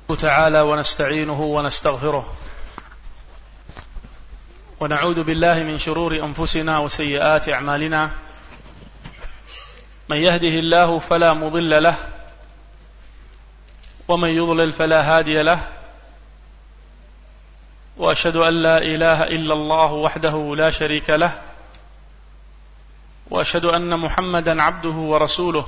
تعالى ونستعينه ونستغفره ونعوذ بالله من شرور أنفسنا وسيئات أعمالنا. من يهده الله فلا مضل له ومن يضلل فلا هادي له، وأشهد أن لا إله إلا الله وحده لا شريك له، وأشهد أن محمدا عبده ورسوله.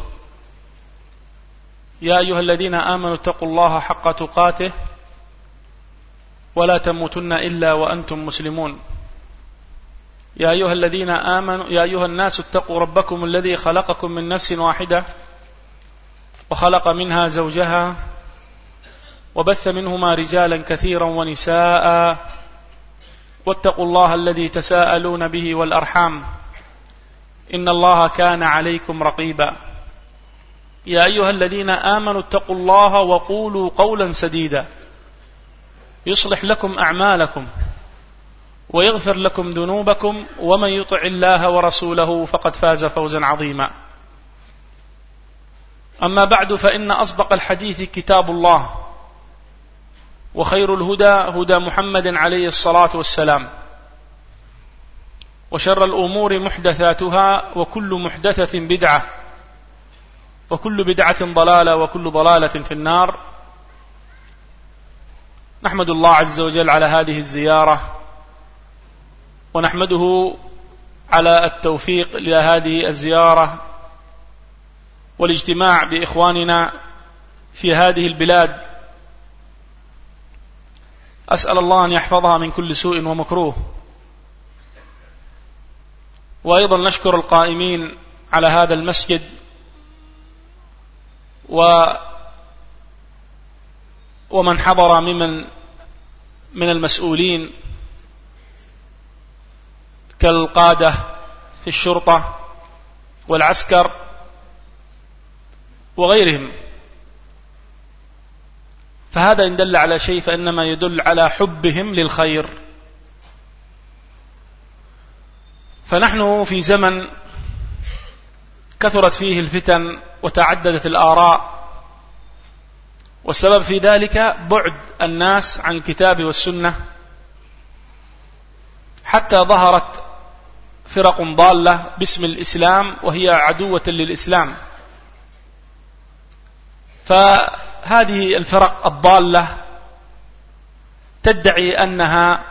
يا أيها الذين آمنوا اتقوا الله حق تقاته ولا تموتن إلا وأنتم مسلمون. يا أيها الناس اتقوا ربكم الذي خلقكم من نفس واحدة وخلق منها زوجها وبث منهما رجالا كثيرا ونساء، واتقوا الله الذي تساءلون به والأرحام إن الله كان عليكم رقيبا. يا أيها الذين آمنوا اتقوا الله وقولوا قولا سديدا يصلح لكم أعمالكم ويغفر لكم ذنوبكم، ومن يطع الله ورسوله فقد فاز فوزا عظيما. أما بعد، فإن أصدق الحديث كتاب الله، وخير الهدى هدى محمد عليه الصلاة والسلام، وشر الأمور محدثاتها، وكل محدثة بدعة، وكل بدعة ضلالة، وكل ضلالة في النار. نحمد الله عز وجل على هذه الزيارة، ونحمده على التوفيق لهذه الزيارة والاجتماع بإخواننا في هذه البلاد. أسأل الله أن يحفظها من كل سوء ومكروه. وأيضا نشكر القائمين على هذا المسجد ومن حضر من المسؤولين كالقادة في الشرطة والعسكر وغيرهم. فهذا إن دل على شيء فإنما يدل على حبهم للخير. فنحن في زمن كثرت فيه الفتن وتعددت الآراء، والسبب في ذلك بعد الناس عن الكتاب والسنة، حتى ظهرت فرق ضالة باسم الإسلام وهي عدوة للإسلام. فهذه الفرق الضالة تدعي أنها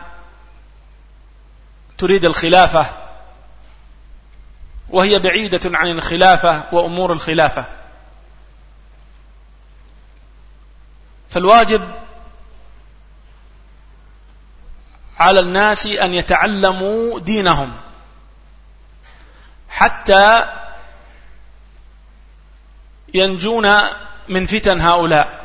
تريد الخلافة، وهي بعيدة عن الخلافة وأمور الخلافة. فالواجب على الناس أن يتعلموا دينهم حتى ينجون من فتن هؤلاء.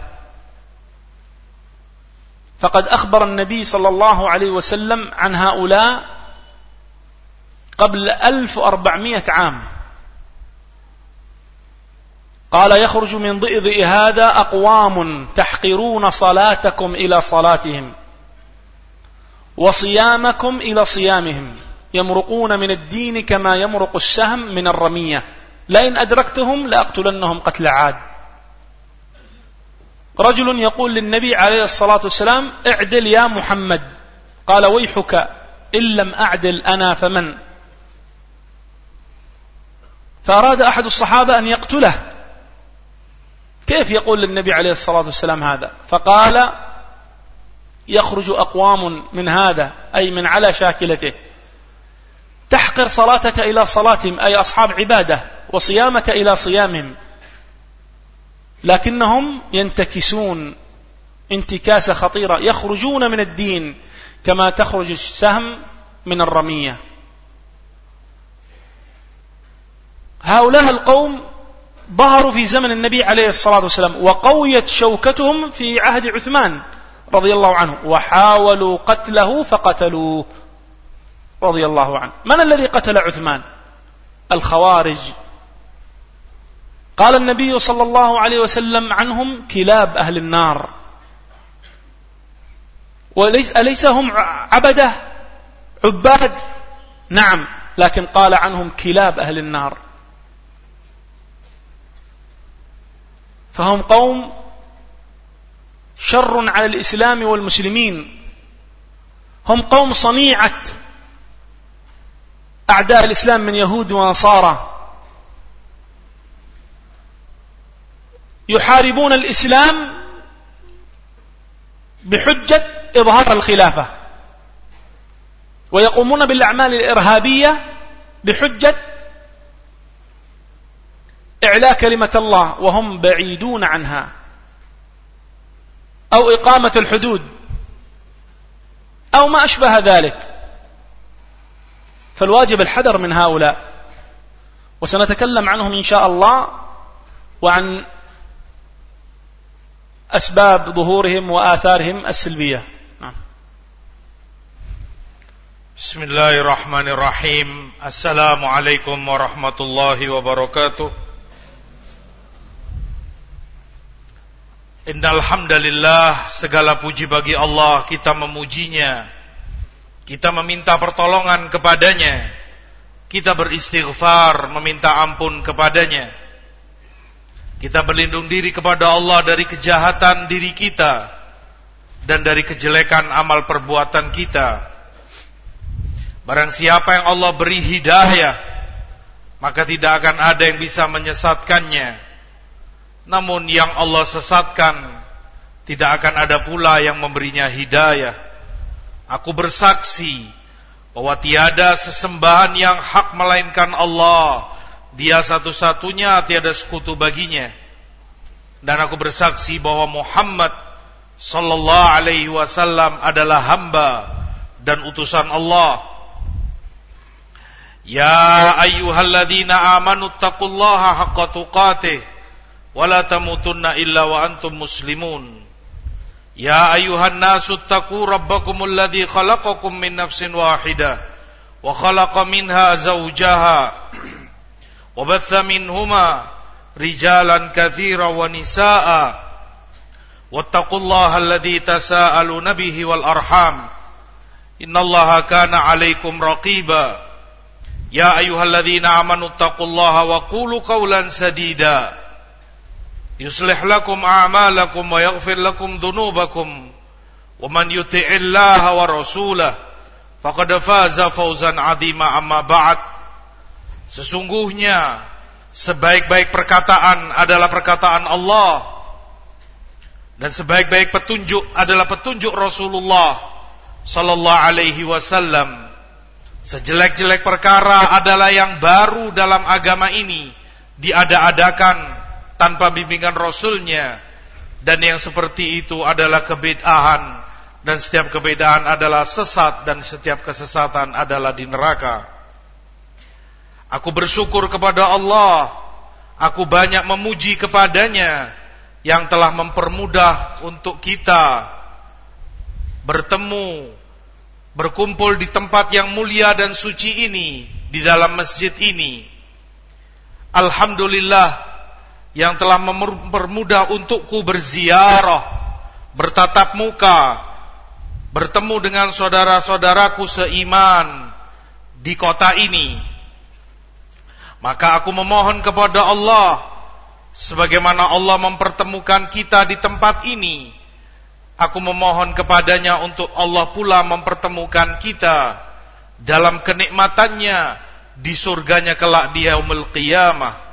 فقد أخبر النبي صلى الله عليه وسلم عن هؤلاء قبل 1400 عام. قال: يخرج من ضئضئ هذا أقوام تحقرون صلاتكم إلى صلاتهم وصيامكم إلى صيامهم، يمرقون من الدين كما يمرق السهم من الرمية، لئن أدركتهم لأقتلنهم قتل عاد. رجل يقول للنبي عليه الصلاة والسلام: اعدل يا محمد. قال: ويحك إن لم أعدل أنا فمن؟ فأراد أحد الصحابة أن يقتله. كيف يقول للنبي عليه الصلاة والسلام هذا؟ فقال: يخرج أقوام من هذا، أي من على شاكلته، تحقر صلاتك إلى صلاتهم، أي أصحاب عبادة، وصيامك إلى صيامهم، لكنهم ينتكسون انتكاسة خطيرة، يخرجون من الدين كما تخرج السهم من الرمية. هؤلاء القوم ظهروا في زمن النبي عليه الصلاة والسلام، وقويت شوكتهم في عهد عثمان رضي الله عنه، وحاولوا قتله فقتلوه رضي الله عنه. من الذي قتل عثمان؟ الخوارج. قال النبي صلى الله عليه وسلم عنهم: كلاب أهل النار. أليس هم عبدة عباد؟ نعم، لكن قال عنهم كلاب أهل النار. فهم قوم شر على الإسلام والمسلمين، هم قوم صنيعة أعداء الإسلام من يهود ونصارى، يحاربون الإسلام بحجة إظهار الخلافة، ويقومون بالأعمال الإرهابية بحجة إعلاء كلمة الله وهم بعيدون عنها، أو إقامة الحدود أو ما أشبه ذلك. فالواجب الحذر من هؤلاء، وسنتكلم عنهم إن شاء الله وعن أسباب ظهورهم وآثارهم السلبية. بسم الله الرحمن الرحيم. السلام عليكم ورحمة الله وبركاته. Innal hamdalillah, segala puji bagi Allah, kita memujinya, kita meminta pertolongan kepadanya, kita beristighfar, meminta ampun kepadanya, kita berlindung diri kepada Allah dari kejahatan diri kita dan dari kejelekan amal perbuatan kita. Barang siapa yang Allah beri hidayah, maka tidak akan ada yang bisa menyesatkannya. Namun yang Allah sesatkan, tidak akan ada pula yang memberinya hidayah. Aku bersaksi bahwa tiada sesembahan yang hak melainkan Allah. Dia satu-satunya, tiada sekutu baginya. Dan aku bersaksi bahwa Muhammad sallallahu alaihi wasallam adalah hamba dan utusan Allah. Ya ayyuhalladzina amanu taqullaha haqqa tuqatih wala tamutunna illa wa antum muslimun. Ya ayuhan nasu taqu rabbakumul ladzi khalaqakum min nafsin wahidah wa khalaqa minha zawjaha wa batha minhuma rijalan katsiran wa nisaa wattaqullaha alladzi tasaaluna bihi wal arham innallaha kana 'alaikum raqiba. Ya ayyuhalladzina amanu taqullaha wa qulu qawlan sadida yuslih lakum a'malakum wa yaghfir lakum dhunubakum wa man yuti'illaha wa rasulahu faqad faza fawzan 'azima. Amma ba'd. Sesungguhnya sebaik-baik perkataan adalah perkataan Allah, dan sebaik-baik petunjuk adalah petunjuk Rasulullah sallallahu alaihi wasallam. Sejelek-jelek perkara adalah yang baru dalam agama ini, diada-adakan tanpa bimbingan Rasulnya, dan yang seperti itu adalah kebid'ahan, dan setiap kebid'ahan adalah sesat, dan setiap kesesatan adalah di neraka. Aku bersyukur kepada Allah, aku banyak memuji kepadanya yang telah mempermudah untuk kita bertemu, berkumpul di tempat yang mulia dan suci ini, di dalam masjid ini. Alhamdulillah yang telah mempermudah untukku berziarah, bertatap muka, bertemu dengan saudara-saudaraku seiman di kota ini. Maka aku memohon kepada Allah, sebagaimana Allah mempertemukan kita di tempat ini, aku memohon kepadanya untuk Allah pula mempertemukan kita dalam kenikmatannya di surganya kelak di yaumul qiyamah.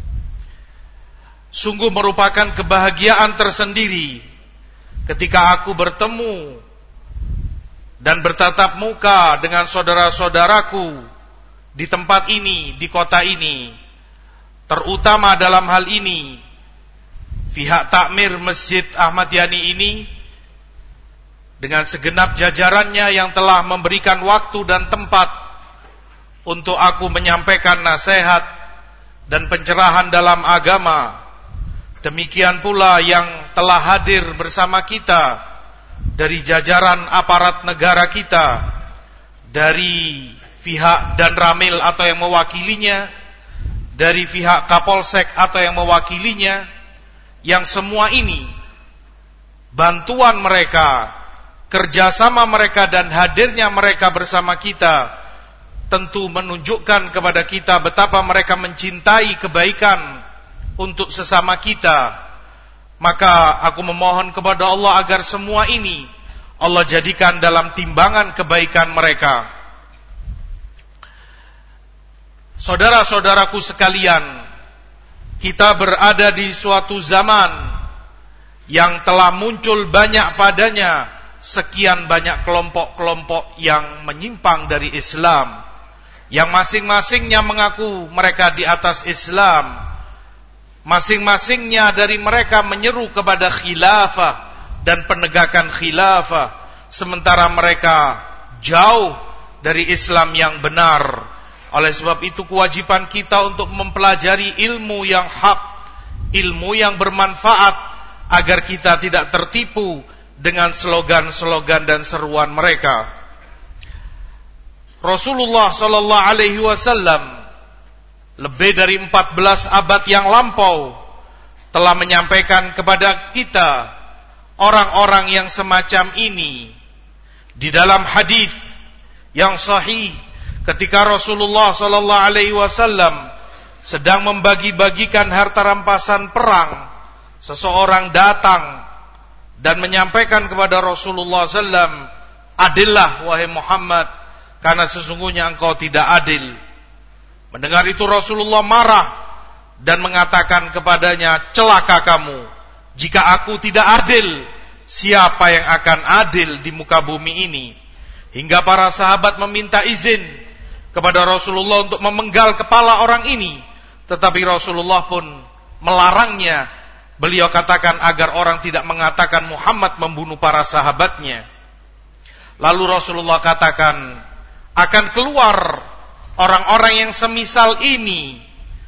Sungguh merupakan kebahagiaan tersendiri ketika aku bertemu dan bertatap muka dengan saudara-saudaraku di tempat ini, di kota ini. Terutama dalam hal ini, pihak takmir Masjid Ahmad Yani ini dengan segenap jajarannya yang telah memberikan waktu dan tempat untuk aku menyampaikan nasihat dan pencerahan dalam agama. Demikian pula yang telah hadir bersama kita dari jajaran aparat negara kita, dari pihak Dan Ramil atau yang mewakilinya, dari pihak Kapolsek atau yang mewakilinya, yang semua ini bantuan mereka, kerjasama mereka dan hadirnya mereka bersama kita tentu menunjukkan kepada kita betapa mereka mencintai kebaikan untuk sesama kita, Maka aku memohon kepada Allah agar semua ini Allah jadikan dalam timbangan kebaikan mereka. Saudara-saudaraku sekalian, kita berada di suatu zaman yang telah muncul banyak padanya sekian banyak kelompok-kelompok yang menyimpang dari Islam, yang masing-masingnya mengaku mereka di atas Islam. Masing-masingnya dari mereka menyeru kepada khilafah dan penegakan khilafah, sementara mereka jauh dari Islam yang benar. Oleh sebab itu kewajiban kita untuk mempelajari ilmu yang hak, ilmu yang bermanfaat, agar kita tidak tertipu dengan slogan-slogan dan seruan mereka. Rasulullah sallallahu alaihi wasallam lebih dari 14 abad yang lampau telah menyampaikan kepada kita orang-orang yang semacam ini di dalam hadis yang sahih, ketika Rasulullah sallallahu alaihi wasallam sedang membagi-bagikan harta rampasan perang, seseorang datang dan menyampaikan kepada Rasulullah sallam, "Adillah wahai Muhammad, karena sesungguhnya engkau tidak adil." Mendengar itu Rasulullah marah dan mengatakan kepadanya, "Celaka kamu, jika aku tidak adil, siapa yang akan adil di muka bumi ini?" Hingga para sahabat meminta izin kepada Rasulullah untuk memenggal kepala orang ini, tetapi Rasulullah pun melarangnya. Beliau katakan agar orang tidak mengatakan Muhammad membunuh para sahabatnya. Lalu Rasulullah katakan, akan keluar orang-orang yang semisal ini,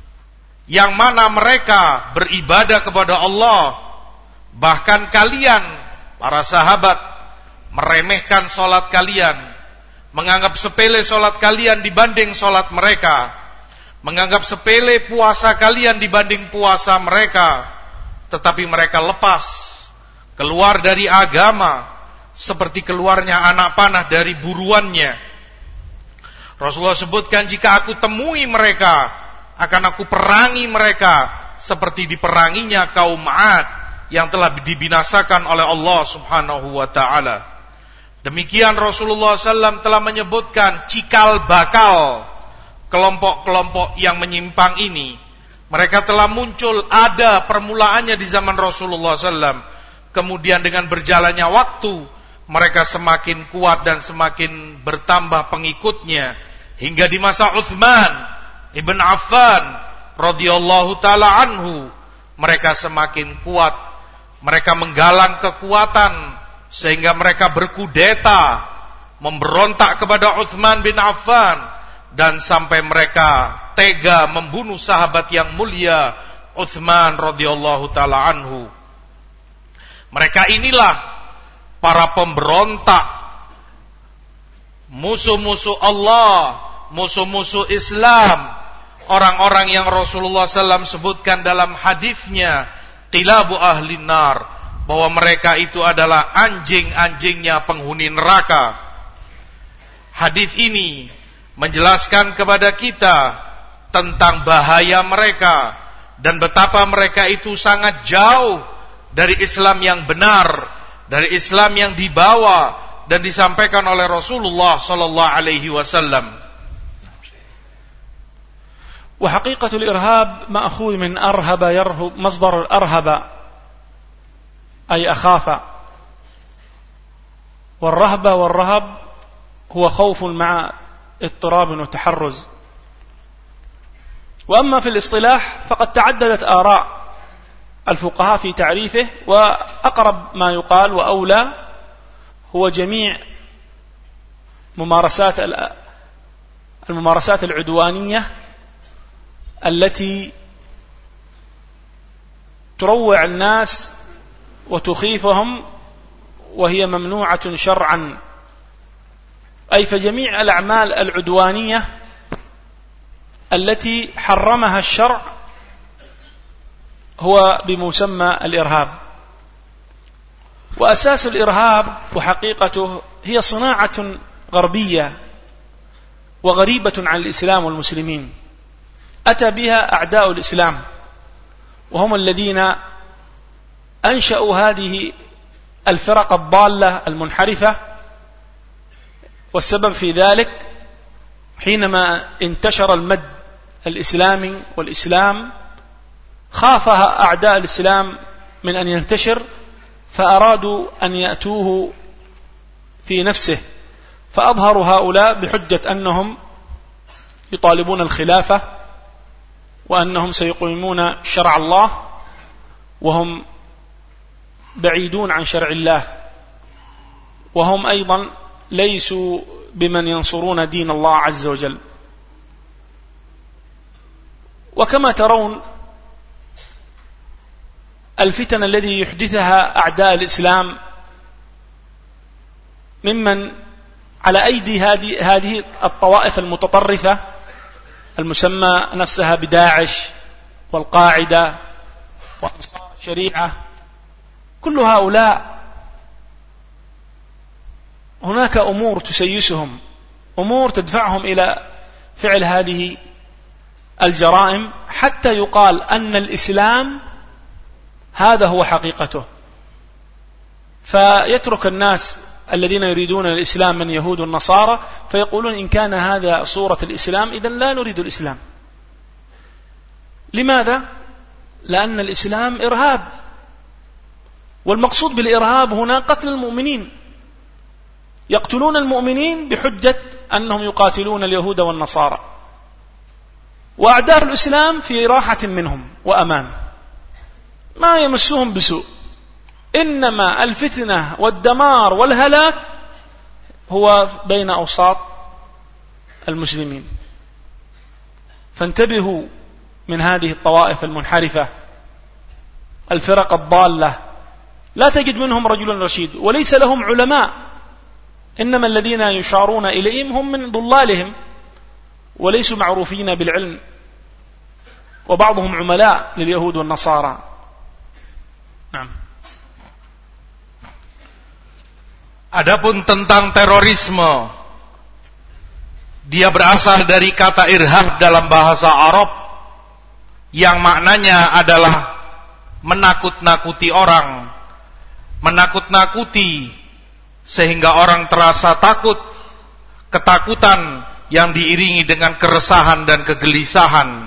yang mana mereka beribadah kepada Allah, bahkan kalian para sahabat meremehkan salat kalian, menganggap sepele salat kalian dibanding salat mereka, menganggap sepele puasa kalian dibanding puasa mereka, tetapi mereka lepas keluar dari agama seperti keluarnya anak panah dari buruannya. Rasulullah sebutkan, jika aku temui mereka, akan aku perangi mereka seperti diperanginya kaum 'Ad yang telah dibinasakan oleh Allah Subhanahu wa taala. Demikian Rasulullah SAW telah menyebutkan cikal bakal kelompok-kelompok yang menyimpang ini. Mereka telah muncul, ada permulaannya di zaman Rasulullah SAW. Kemudian dengan berjalannya waktu, mereka semakin kuat dan semakin bertambah pengikutnya. Hingga di masa Utsman ibn Affan radhiyallahu ta'ala anhu, mereka semakin kuat. Mereka menggalang kekuatan sehingga mereka berkudeta, memberontak kepada Utsman bin Affan, dan sampai mereka tega membunuh sahabat yang mulia Utsman radhiyallahu ta'ala anhu. Mereka inilah para pemberontak, musuh-musuh Allah, musuh-musuh Islam, orang-orang yang Rasulullah SAW sebutkan dalam hadisnya, tilabu ahli nar, bahwa mereka itu adalah anjing-anjingnya penghuni neraka. Hadis ini menjelaskan kepada kita tentang bahaya mereka dan betapa mereka itu sangat jauh dari Islam yang benar, dari Islam yang dibawa dan disampaikan oleh Rasulullah sallallahu alaihi wasallam. Wa haqiqatul irhab ma'khudh min arhaba yarhub, masdar al-arhaba ay akhafa. Wal-rahba wal-rahab huwa khawfun ma'a اضطراب وتحرز. وأما في الاصطلاح فقد تعددت آراء الفقهاء في تعريفه، وأقرب ما يقال وأولى هو جميع الممارسات العدوانية التي تروع الناس وتخيفهم وهي ممنوعة شرعا، أي فجميع الأعمال العدوانية التي حرمها الشرع هو بمسمى الإرهاب. وأساس الإرهاب وحقيقته هي صناعة غربية وغريبة عن الإسلام والمسلمين، أتى بها أعداء الإسلام، وهم الذين أنشأوا هذه الفرق الضالة المنحرفة، والسبب في ذلك حينما انتشر المد الإسلامي والإسلام خافها أعداء الإسلام من أن ينتشر، فأرادوا أن يأتوه في نفسه، فأظهروا هؤلاء بحجة أنهم يطالبون الخلافة وأنهم سيقيمون شرع الله، وهم بعيدون عن شرع الله، وهم أيضا ليسوا بمن ينصرون دين الله عز وجل. وكما ترون الفتن الذي يحدثها أعداء الإسلام ممن على أيدي هذه الطوائف المتطرفة المسمى نفسها بداعش والقاعدة وأنصار الشريعة، كل هؤلاء هناك أمور تسيسهم، أمور تدفعهم إلى فعل هذه الجرائم، حتى يقال أن الإسلام هذا هو حقيقته. فيترك الناس الذين يريدون الإسلام من يهود والنصارى فيقولون إن كان هذا صورة الإسلام إذن لا نريد الإسلام. لماذا؟ لأن الإسلام إرهاب، والمقصود بالإرهاب هنا قتل المؤمنين، يقتلون المؤمنين بحجة أنهم يقاتلون اليهود والنصارى، وأعداء الإسلام في راحة منهم وأمان، ما يمسهم بسوء، إنما الفتنة والدمار والهلاك هو بين أوساط المسلمين. فانتبهوا من هذه الطوائف المنحرفة، الفرق الضالة، لا تجد منهم رجل رشيد وليس لهم علماء، إنما الذين يشارون إليهم هم من ضلالهم وليسوا معروفين بالعلم، وبعضهم عملاء لليهود والنصارى. نعم. Adapun tentang terorisme, dia berasal dari kata irhab dalam bahasa Arab yang maknanya adalah menakut-nakuti orang, menakut-nakuti sehingga orang terasa takut, ketakutan yang diiringi dengan keresahan dan kegelisahan.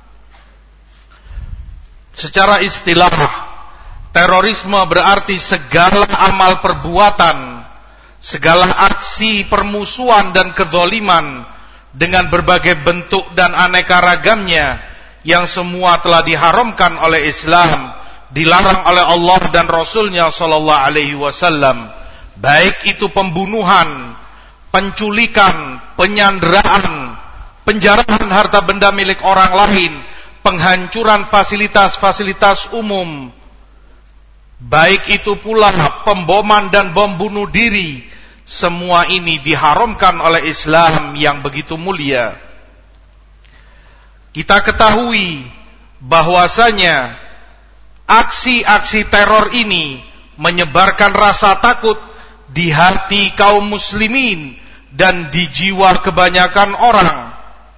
Secara istilah, terorisme berarti segala amal perbuatan, segala aksi permusuhan dan kezaliman dengan berbagai bentuk dan aneka ragamnya yang semua telah diharamkan oleh Islam, dilarang oleh Allah dan Rasulnya sallallahu alaihi wasallam, baik itu pembunuhan, penculikan, penyanderaan, penjarahan harta benda milik orang lain, penghancuran fasilitas-fasilitas umum, baik itu pula pemboman dan bom bunuh diri. Semua ini diharamkan oleh Islam yang begitu mulia. Kita ketahui bahwasanya aksi-aksi teror ini menyebarkan rasa takut di hati kaum muslimin dan di jiwa kebanyakan orang.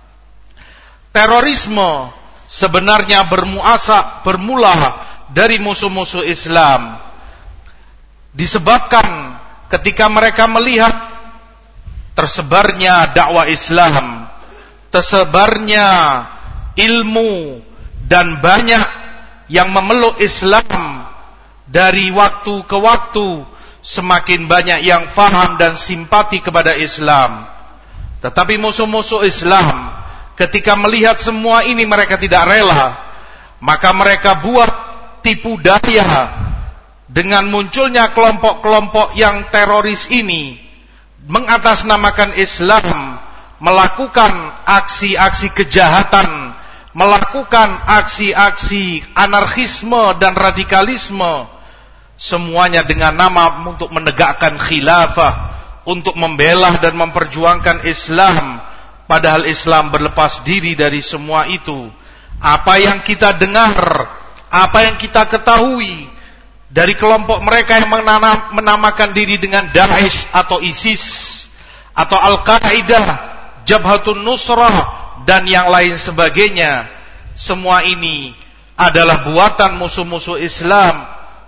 Terorisme sebenarnya bermula dari musuh-musuh Islam, disebabkan ketika mereka melihat tersebarnya dakwah Islam, tersebarnya ilmu, dan banyak yang memeluk Islam dari waktu ke waktu, semakin banyak yang faham dan simpati kepada Islam. Tetapi musuh-musuh Islam ketika melihat semua ini mereka tidak rela, maka mereka buat tipu daya dengan munculnya kelompok-kelompok yang teroris ini, mengatasnamakan Islam, melakukan aksi-aksi kejahatan, melakukan aksi-aksi anarkisme dan radikalisme, semuanya dengan nama untuk menegakkan khilafah, untuk membela dan memperjuangkan Islam, padahal Islam berlepas diri dari semua itu. Apa yang kita dengar, apa yang kita ketahui dari kelompok mereka yang menamakan diri dengan Daesh atau ISIS atau Al-Qaeda, Jabhatun Nusrah dan yang lain sebagainya, semua ini adalah buatan musuh-musuh Islam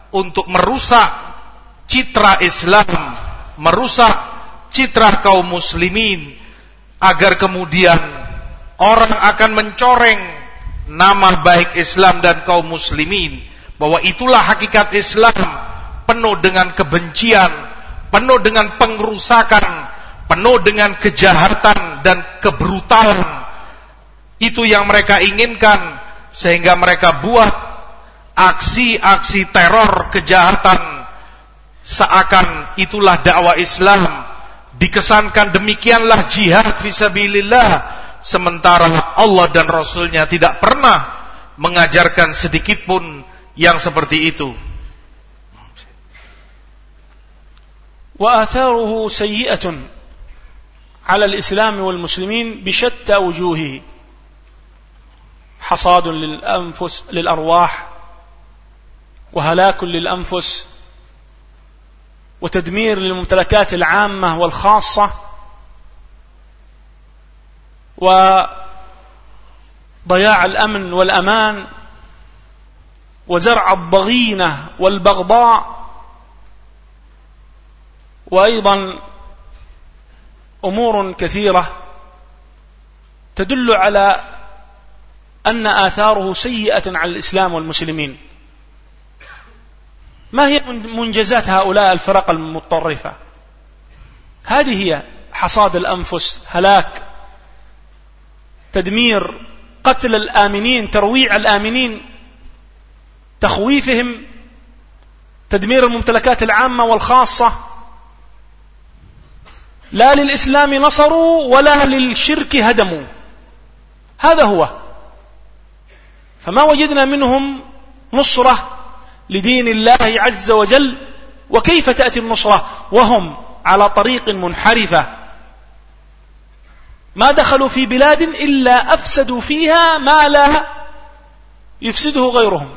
untuk merusak citra Islam, merusak citra kaum muslimin, agar kemudian orang akan mencoreng nama baik Islam dan kaum muslimin, bahwa itulah hakikat Islam, penuh dengan kebencian, penuh dengan pengerusakan, penuh dengan kejahatan dan kebrutalan. Itu yang mereka inginkan, sehingga mereka buat aksi-aksi teror kejahatan, seakan itulah dakwah Islam. Dikesankan demikianlah jihad fisabilillah, sementara Allah dan Rasulnya tidak pernah mengajarkan sedikit pun yang seperti itu. Wa atharuhu sayyi'atun 'ala al-islam wal muslimin bi shatta wujuhihi. حصاد للأنفس للأرواح وهلاك للأنفس وتدمير للممتلكات العامة والخاصة وضياع الأمن والأمان وزرع الضغينة والبغضاء، وأيضا أمور كثيرة تدل على أن آثاره سيئة على الإسلام والمسلمين. ما هي منجزات هؤلاء الفرق المتطرفة؟ هذه هي حصاد الأنفس، هلاك، تدمير، قتل الآمنين، ترويع الآمنين، تخويفهم، تدمير الممتلكات العامة والخاصة. لا للإسلام نصروا ولا للشرك هدموا، هذا هو. فما وجدنا منهم نصرة لدين الله عز وجل. وكيف تأتي النصرة وهم على طريق منحرفة؟ ما دخلوا في بلاد إلا أفسدوا فيها ما لا يفسده غيرهم.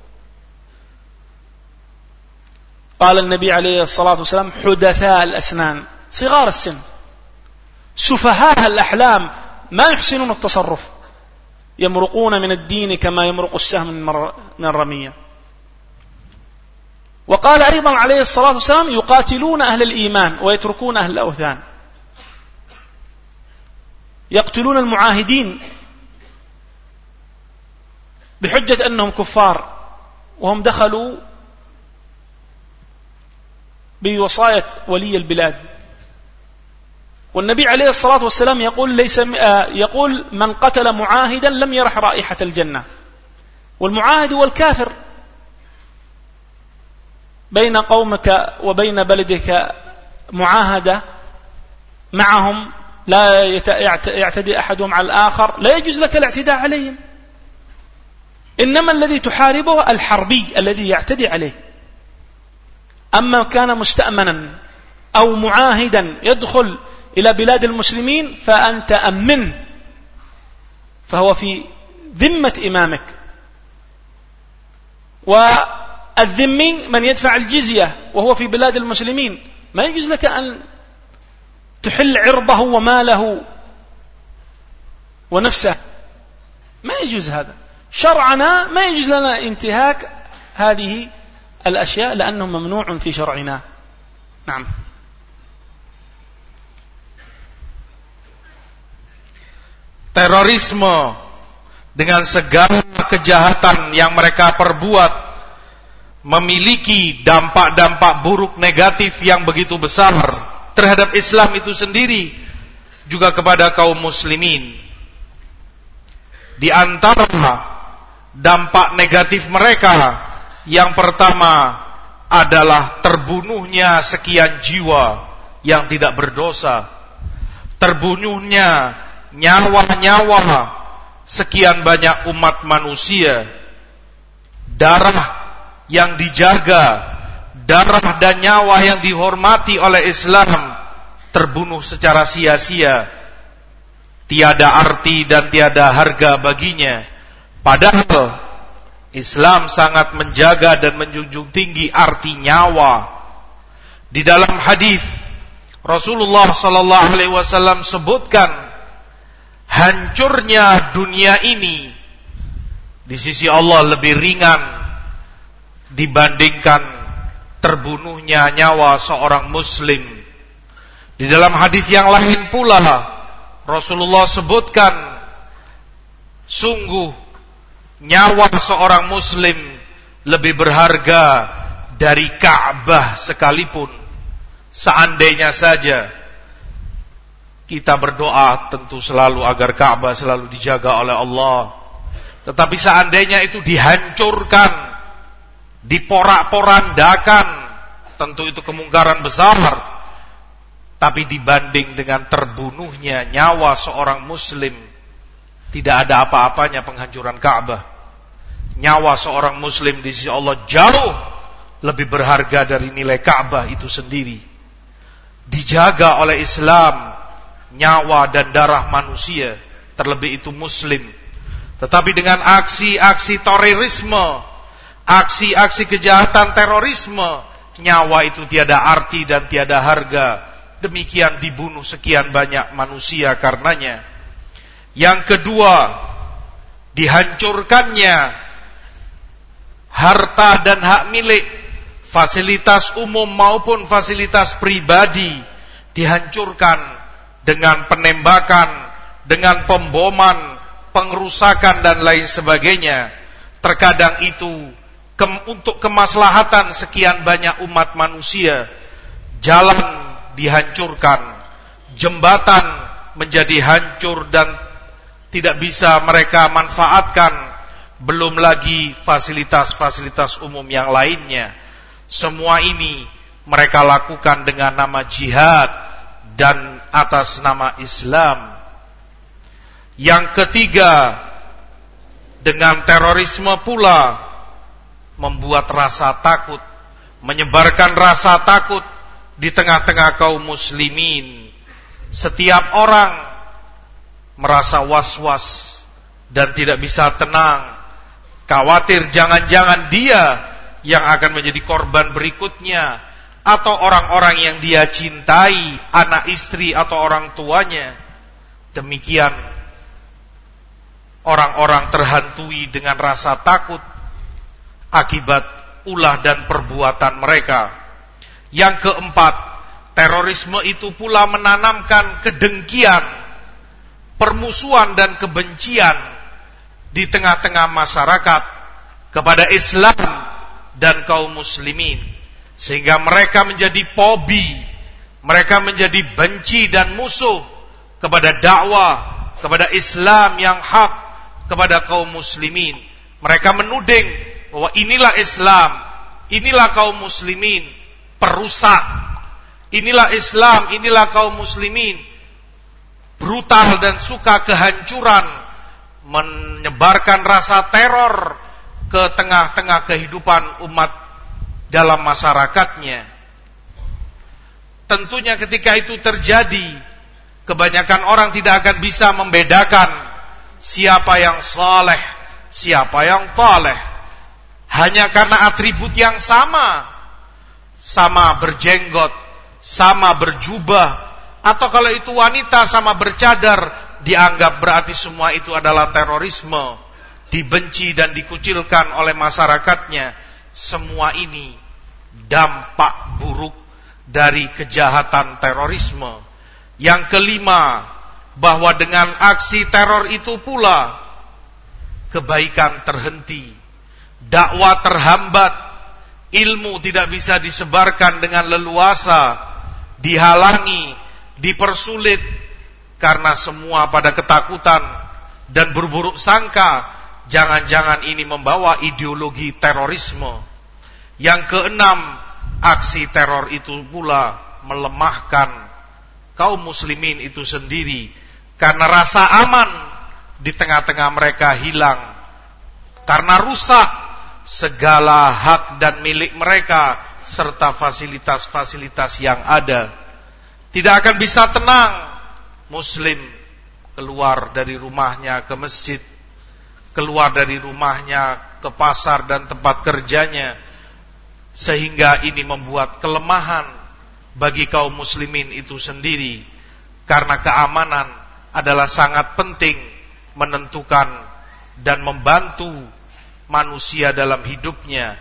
قال النبي عليه الصلاة والسلام: حدثاء الأسنان، صغار السن، سفهاء الأحلام، ما يحسنون التصرف، يمرقون من الدين كما يمرق السهم من الرمية. وقال أيضا عليه الصلاة والسلام: يقاتلون أهل الإيمان ويتركون أهل الأوثان، يقتلون المعاهدين بحجة أنهم كفار وهم دخلوا بوصاية ولي البلاد. والنبي عليه الصلاة والسلام يقول من قتل معاهدا لم يرح رائحة الجنة. والمعاهد هو الكافر. بين قومك وبين بلدك معاهدة معهم، لا يعتدي أحدهم على الآخر، لا يجوز لك الاعتداء عليهم. إنما الذي تحاربه الحربي الذي يعتدي عليه. أما كان مستأمنا أو معاهدا يدخل إلى بلاد المسلمين فأنت أمنه، فهو في ذمة إمامك. والذمي من يدفع الجزية وهو في بلاد المسلمين، ما يجوز لك أن تحل عرضه وماله ونفسه، ما يجوز هذا. شرعنا ما يجوز لنا انتهاك هذه الأشياء لأنه ممنوع في شرعنا. نعم. Terorisme dengan segala kejahatan yang mereka perbuat memiliki dampak-dampak buruk negatif yang begitu besar terhadap Islam itu sendiri, juga kepada kaum muslimin. Di antara dampak negatif mereka, yang pertama adalah terbunuhnya sekian jiwa yang tidak berdosa, terbunuhnya nyawa-nyawa sekian banyak umat manusia, darah yang dijaga, darah dan nyawa yang dihormati oleh Islam terbunuh secara sia-sia, tiada arti dan tiada harga baginya. Padahal Islam sangat menjaga dan menjunjung tinggi arti nyawa. Di dalam hadis Rasulullah sallallahu alaihi wasallam sebutkan, hancurnya dunia ini di sisi Allah lebih ringan dibandingkan terbunuhnya nyawa seorang muslim. Di dalam hadis yang lain pula Rasulullah sebutkan, sungguh nyawa seorang muslim lebih berharga dari Ka'bah sekalipun. Seandainya saja kita berdoa tentu selalu agar Ka'bah selalu dijaga oleh Allah, tetapi seandainya itu dihancurkan, diporak-porandakan, tentu itu kemungkaran besar. Tapi dibanding dengan terbunuhnya nyawa seorang muslim, tidak ada apa-apanya penghancuran Ka'bah. Nyawa seorang muslim di sisi Allah jauh lebih berharga dari nilai Ka'bah itu sendiri. Dijaga oleh Islam nyawa dan darah manusia, terlebih itu muslim. Tetapi dengan aksi-aksi terorisme, aksi-aksi kejahatan terorisme, nyawa itu tiada arti dan tiada harga. Demikian dibunuh sekian banyak manusia karenanya. Yang kedua, dihancurkannya harta dan hak milik, fasilitas umum maupun fasilitas pribadi dihancurkan dengan penembakan, dengan pemboman, pengerusakan dan lain sebagainya. Terkadang itu untuk kemaslahatan sekian banyak umat manusia. Jalan dihancurkan, jembatan menjadi hancur dan tidak bisa mereka manfaatkan, belum lagi fasilitas-fasilitas umum yang lainnya. Semua ini mereka lakukan dengan nama jihad dan atas nama Islam. Yang ketiga, dengan terorisme pula membuat rasa takut, menyebarkan rasa takut di tengah-tengah kaum muslimin. Setiap orang merasa was-was dan tidak bisa tenang, khawatir jangan-jangan dia yang akan menjadi korban berikutnya, atau orang-orang yang dia cintai, anak istri atau orang tuanya. Demikian orang-orang terhantui dengan rasa takut akibat ulah dan perbuatan mereka. Yang keempat, terorisme itu pula menanamkan kedengkian, permusuhan dan kebencian di tengah-tengah masyarakat kepada Islam dan kaum muslimin, sehingga mereka menjadi fobi, mereka menjadi benci dan musuh kepada dakwah, kepada Islam yang hak, kepada kaum muslimin. Mereka menuding bahwa inilah Islam, inilah kaum muslimin perusak, inilah Islam, inilah kaum muslimin brutal dan suka kehancuran, menyebarkan rasa teror ke tengah-tengah kehidupan umat dalam masyarakatnya. Tentunya ketika itu terjadi, kebanyakan orang tidak akan bisa membedakan siapa yang saleh, siapa yang thaleh, hanya karena atribut yang sama berjenggot, sama berjubah, atau kalau itu wanita sama bercadar, dianggap berarti semua itu adalah terorisme, dibenci dan dikucilkan oleh masyarakatnya. Semua ini dampak buruk dari kejahatan terorisme. Yang kelima, bahwa dengan aksi teror itu pula kebaikan terhenti, dakwah terhambat, ilmu tidak bisa disebarkan dengan leluasa, dihalangi, dipersulit, karena semua pada ketakutan dan berburuk sangka jangan-jangan ini membawa ideologi terorisme. Yang keenam, aksi teror itu pula melemahkan kaum muslimin itu sendiri, karena rasa aman di tengah-tengah mereka hilang, karena rusak segala hak dan milik mereka serta fasilitas-fasilitas yang ada. Tidak akan bisa tenang muslim keluar dari rumahnya ke masjid, keluar dari rumahnya ke pasar dan tempat kerjanya, sehingga ini membuat kelemahan bagi kaum muslimin itu sendiri, karena keamanan adalah sangat penting menentukan dan membantu manusia dalam hidupnya.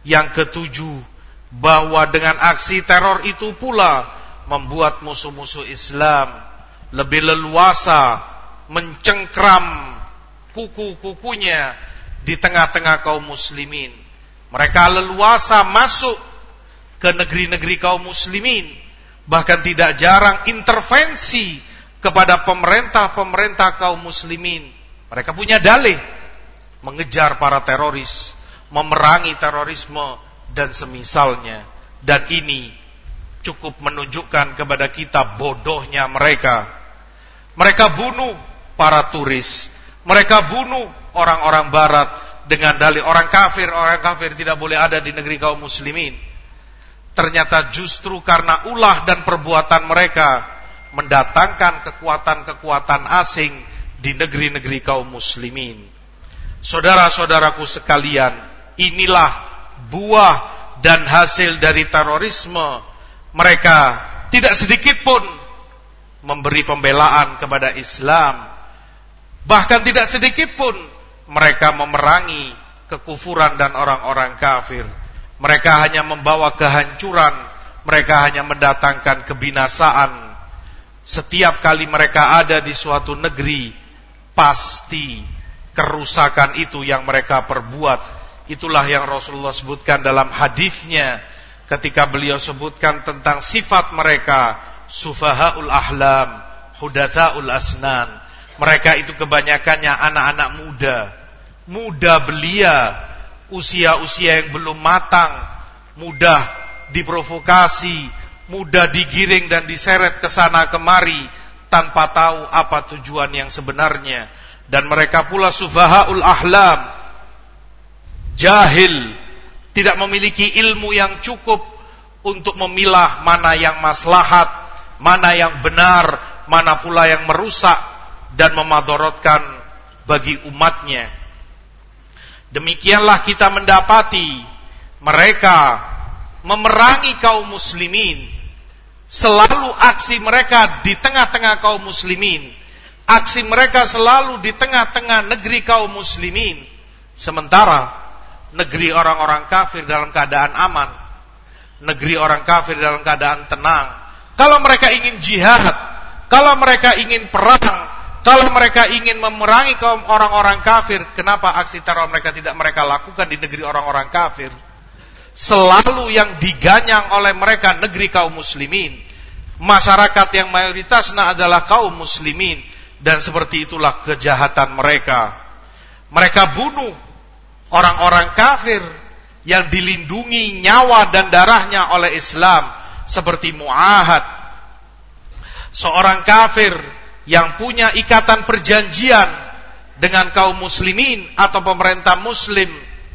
Yang ketujuh, bahwa dengan aksi teror itu pula membuat musuh-musuh Islam lebih leluasa mencengkram kuku-kukunya di tengah-tengah kaum muslimin. Mereka leluasa masuk ke negeri-negeri kaum muslimin, bahkan tidak jarang intervensi kepada pemerintah-pemerintah kaum muslimin. Mereka punya dalih mengejar para teroris, memerangi terorisme dan semisalnya. Dan ini cukup menunjukkan kepada kita bodohnya mereka. Mereka bunuh para turis, mereka bunuh orang-orang barat dengan dalih orang kafir tidak boleh ada di negeri kaum muslimin. Ternyata justru karena ulah dan perbuatan mereka mendatangkan kekuatan-kekuatan asing di negeri-negeri kaum muslimin. Saudara-saudaraku sekalian, inilah buah dan hasil dari terorisme. Mereka tidak sedikit pun memberi pembelaan kepada Islam, bahkan tidak sedikit pun mereka memerangi kekufuran dan orang-orang kafir. Mereka hanya membawa kehancuran, mereka hanya mendatangkan kebinasaan. Setiap kali mereka ada di suatu negeri, pasti kerusakan itu yang mereka perbuat. Itulah yang Rasulullah sebutkan dalam hadisnya ketika beliau sebutkan tentang sifat mereka, sufahaul ahlam, hudatsaul asnan. Mereka itu kebanyakannya anak-anak muda belia, usia-usia yang belum matang, mudah diprovokasi, mudah digiring dan diseret ke sana kemari tanpa tahu apa tujuan yang sebenarnya. Dan mereka pula sufahaul ahlam, jahil, tidak memiliki ilmu yang cukup untuk memilah mana yang maslahat, mana yang benar, mana pula yang merusak dan memadorotkan bagi umatnya. Demikianlah kita mendapati mereka memerangi kaum muslimin. Selalu aksi mereka di tengah-tengah kaum muslimin. Aksi mereka selalu di tengah-tengah negeri kaum muslimin. Sementara negeri orang-orang kafir dalam keadaan aman, negeri orang kafir dalam keadaan tenang. Kalau mereka ingin jihad, kalau mereka ingin perang, kalau mereka ingin memerangi kaum orang-orang kafir, kenapa aksi teror mereka tidak mereka lakukan di negeri orang-orang kafir? Selalu yang diganyang oleh mereka negeri kaum muslimin. Masyarakat yang mayoritasnya adalah kaum muslimin. Dan seperti itulah kejahatan mereka. Mereka bunuh orang-orang kafir yang dilindungi nyawa dan darahnya oleh Islam, seperti Mu'ahad, seorang kafir yang punya ikatan perjanjian dengan kaum muslimin atau pemerintah muslim,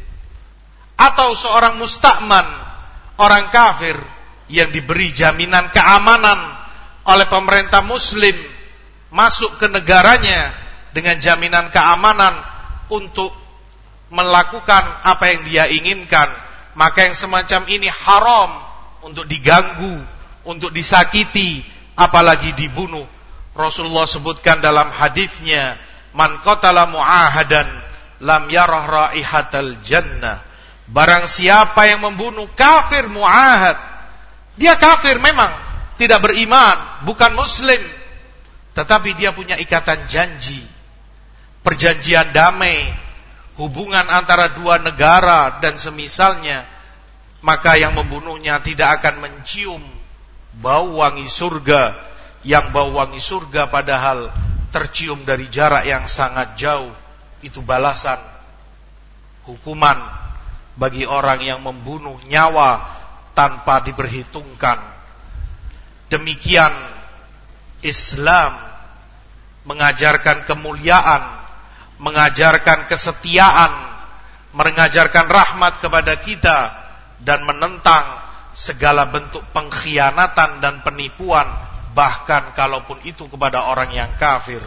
atau seorang Musta'man, orang kafir yang diberi jaminan keamanan oleh pemerintah muslim, masuk ke negaranya dengan jaminan keamanan untuk melakukan apa yang dia inginkan. Maka yang semacam ini haram untuk diganggu, untuk disakiti, apalagi dibunuh. Rasulullah sebutkan dalam hadisnya, man qatala mu'ahadan lam yarah raihatal jannah. Barang siapa yang membunuh kafir mu'ahad, dia kafir memang, tidak beriman, bukan muslim, tetapi dia punya ikatan janji, perjanjian damai, hubungan antara dua negara dan semisalnya, maka yang membunuhnya tidak akan mencium bau wangi surga. Yang bau wangi surga padahal tercium dari jarak yang sangat jauh. Itu balasan, hukuman bagi orang yang membunuh nyawa tanpa diperhitungkan. Demikian Islam mengajarkan kemuliaan, mengajarkan kesetiaan, mengajarkan rahmat kepada kita, dan menentang segala bentuk pengkhianatan dan penipuan, bahkan kalaupun itu kepada orang yang kafir.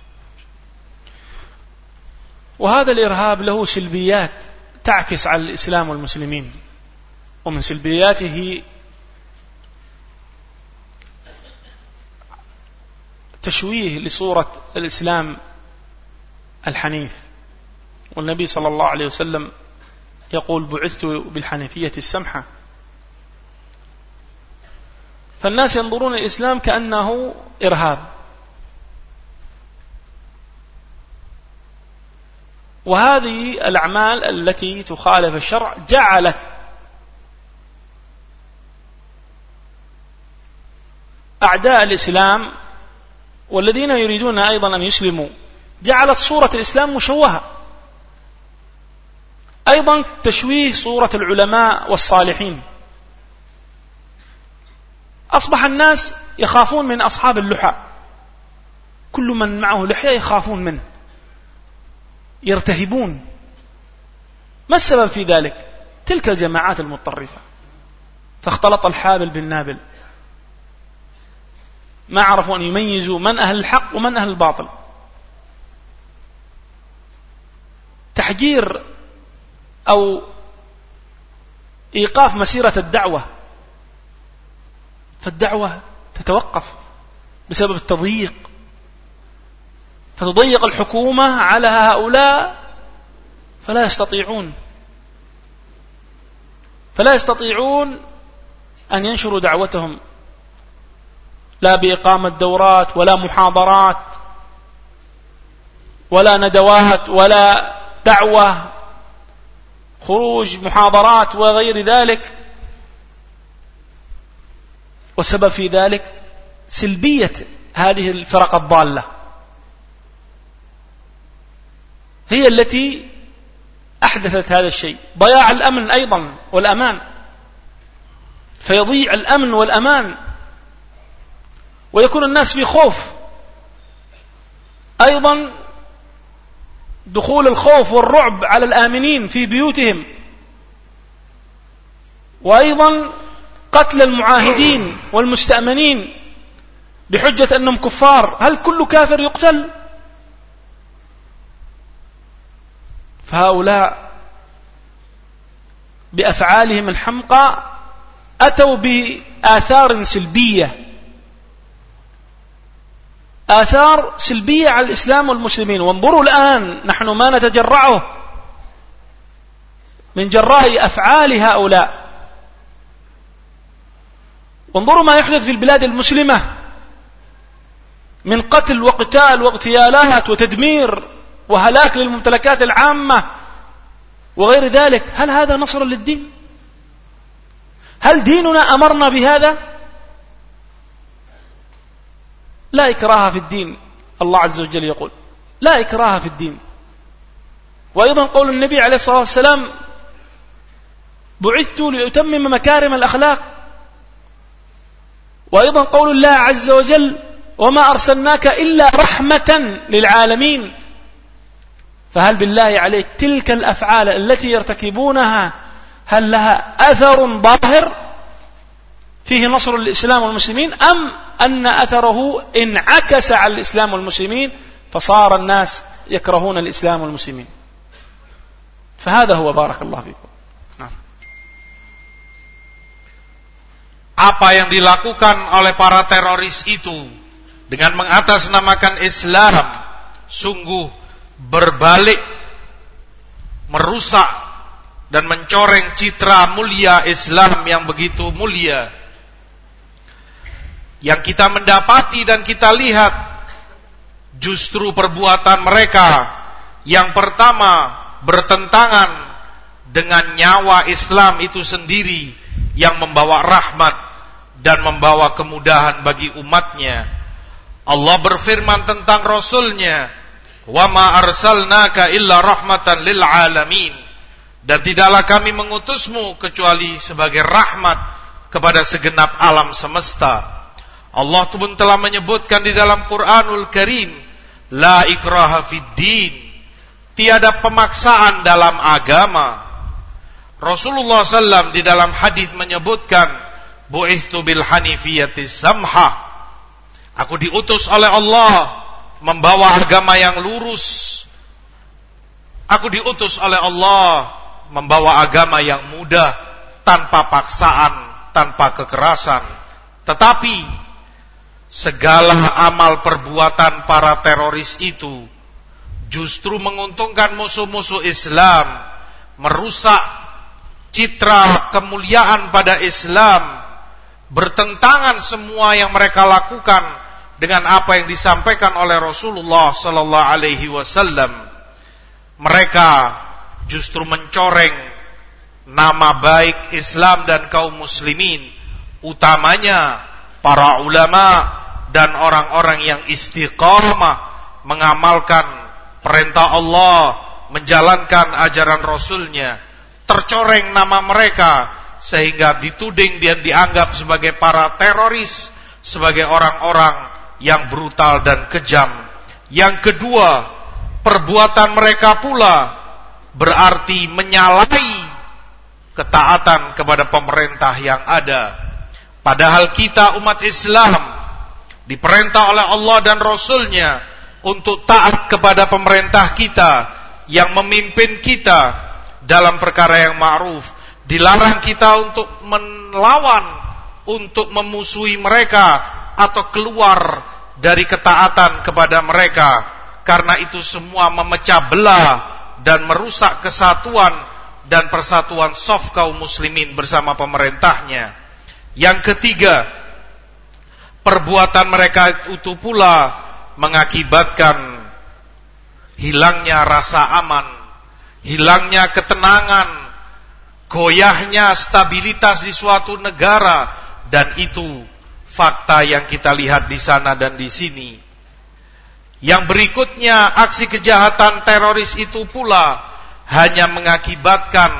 وهذا الإرهاب له سلبيات تعكس على الإسلام والمسلمين، ومن سلبياته تشويه لصورة الإسلام الحنيف. والنبي صلى الله عليه وسلم يقول بعثت بالحنيفية السمحة. فالناس ينظرون الإسلام كأنه إرهاب، وهذه الأعمال التي تخالف الشرع جعلت أعداء الإسلام والذين يريدون أيضا أن يسلموا، جعلت صورة الإسلام مشوهة. أيضا تشويه صورة العلماء والصالحين. أصبح الناس يخافون من أصحاب اللحى، كل من معه لحية يخافون منه، يرتهبون. ما السبب في ذلك؟ تلك الجماعات المتطرفة، فاختلط الحابل بالنابل، ما عرفوا أن يميزوا من أهل الحق ومن أهل الباطل. تحجير أو إيقاف مسيرة الدعوة، فالدعوة تتوقف بسبب التضييق، فتضيق الحكومة على هؤلاء فلا يستطيعون أن ينشروا دعوتهم، لا بإقامة دورات ولا محاضرات ولا ندوات ولا دعوة، خروج محاضرات وغير ذلك. والسبب في ذلك سلبية هذه الفرق الضالة، هي التي أحدثت هذا الشيء. ضياع الأمن أيضا والأمان، فيضيع الأمن والأمان ويكون الناس في خوف. أيضا دخول الخوف والرعب على الآمنين في بيوتهم، وأيضا قتل المعاهدين والمستأمنين بحجة أنهم كفار. هل كل كافر يقتل؟ فهؤلاء بأفعالهم الحمقى أتوا بآثار سلبية، آثار سلبية على الإسلام والمسلمين. وانظروا الآن نحن ما نتجرعه من جراء أفعال هؤلاء. وانظروا ما يحدث في البلاد المسلمة من قتل وقتال واغتيالات وتدمير وهلاك للممتلكات العامة وغير ذلك. هل هذا نصر للدين؟ هل ديننا أمرنا بهذا؟ لا إكراه في الدين. الله عز وجل يقول لا إكراه في الدين. وأيضا قول النبي عليه الصلاة والسلام بعثت لأتمم مكارم الأخلاق. وأيضا قول الله عز وجل وما أرسلناك إلا رحمة للعالمين. فهل بالله عليك تلك الأفعال التي يرتكبونها هل لها أثر ظاهر فيه نصر الإسلام والمسلمين، أم أن أثره انعكس على الإسلام والمسلمين فصار الناس يكرهون الإسلام والمسلمين؟ فهذا هو. بارك الله فيكم. Apa yang dilakukan oleh para teroris itu dengan mengatasnamakan Islam sungguh berbalik, merusak dan mencoreng citra mulia Islam yang begitu mulia. Yang kita mendapati dan kita lihat justru perbuatan mereka yang pertama bertentangan dengan nyawa Islam itu sendiri yang membawa rahmat dan membawa kemudahan bagi umatnya. Allah berfirman tentang Rasulnya, wa ma arsalnaka illa rahmatan lil alamin, dan tidaklah kami mengutusmu kecuali sebagai rahmat kepada segenap alam semesta. Allah pun telah menyebutkan di dalam Quranul Karim, la ikraha fid din, tiada pemaksaan dalam agama. Rasulullah SAW di dalam hadis menyebutkan, bu'ithtu bil hanifiyatis samha, aku diutus oleh Allah membawa agama yang lurus. Aku diutus oleh Allah membawa agama yang mudah, tanpa paksaan, tanpa kekerasan. Tetapi segala amal perbuatan para teroris itu justru menguntungkan musuh-musuh Islam, merusak citra kemuliaan pada Islam, bertentangan semua yang mereka lakukan dengan apa yang disampaikan oleh Rasulullah sallallahu alaihi wasallam. Mereka justru mencoreng nama baik Islam dan kaum muslimin, utamanya para ulama dan orang-orang yang istiqamah mengamalkan perintah Allah, menjalankan ajaran Rasulnya. Tercoreng nama mereka sehingga dituding dan dianggap sebagai para teroris, sebagai orang-orang yang brutal dan kejam. Yang kedua, perbuatan mereka pula berarti menyalahi ketaatan kepada pemerintah yang ada. Padahal kita umat Islam diperintah oleh Allah dan Rasulnya untuk taat kepada pemerintah kita yang memimpin kita dalam perkara yang ma'ruf. Dilarang kita untuk melawan, untuk memusuhi mereka atau keluar dari ketaatan kepada mereka, karena itu semua memecah belah dan merusak kesatuan dan persatuan saf kaum muslimin bersama pemerintahnya. Yang ketiga, perbuatan mereka itu pula mengakibatkan hilangnya rasa aman, hilangnya ketenangan, goyahnya stabilitas di suatu negara, dan itu fakta yang kita lihat di sana dan di sini. Yang berikutnya, aksi kejahatan teroris itu pula hanya mengakibatkan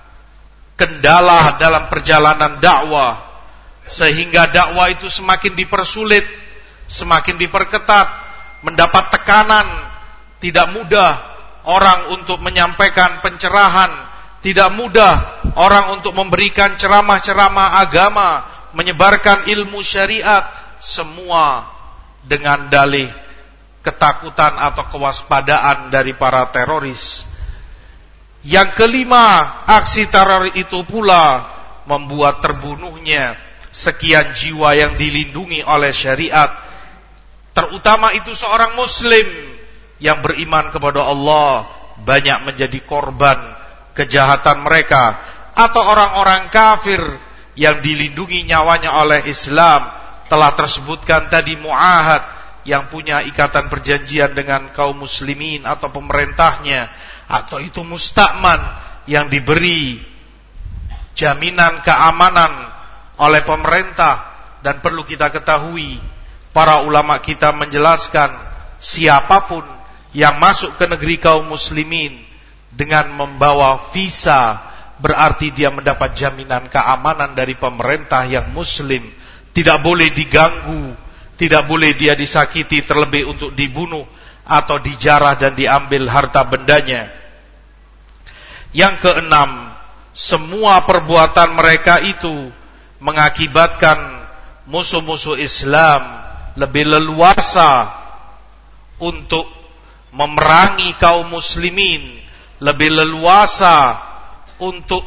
kendala dalam perjalanan dakwah, sehingga dakwah itu semakin dipersulit, semakin diperketat, mendapat tekanan. Tidak mudah orang untuk menyampaikan pencerahan, tidak mudah orang untuk memberikan ceramah-ceramah agama, menyebarkan ilmu syariat, semua dengan dalih ketakutan atau kewaspadaan dari para teroris. Yang kelima, aksi teror itu pula membuat terbunuhnya sekian jiwa yang dilindungi oleh syariat, terutama itu seorang muslim yang beriman kepada Allah, banyak menjadi korban kejahatan mereka, atau orang-orang kafir yang dilindungi nyawanya oleh Islam. Telah tersebutkan tadi muahad, yang punya ikatan perjanjian dengan kaum muslimin atau pemerintahnya, atau itu mustakman yang diberi jaminan keamanan oleh pemerintah. Dan perlu kita ketahui, para ulama kita menjelaskan, siapapun yang masuk ke negeri kaum muslimin dengan membawa visa, berarti dia mendapat jaminan keamanan dari pemerintah yang muslim. Tidak boleh diganggu, tidak boleh dia disakiti, terlebih untuk dibunuh atau dijarah dan diambil harta bendanya. Yang keenam, semua perbuatan mereka itu mengakibatkan musuh-musuh Islam lebih leluasa untuk memerangi kaum muslimin, lebih leluasa untuk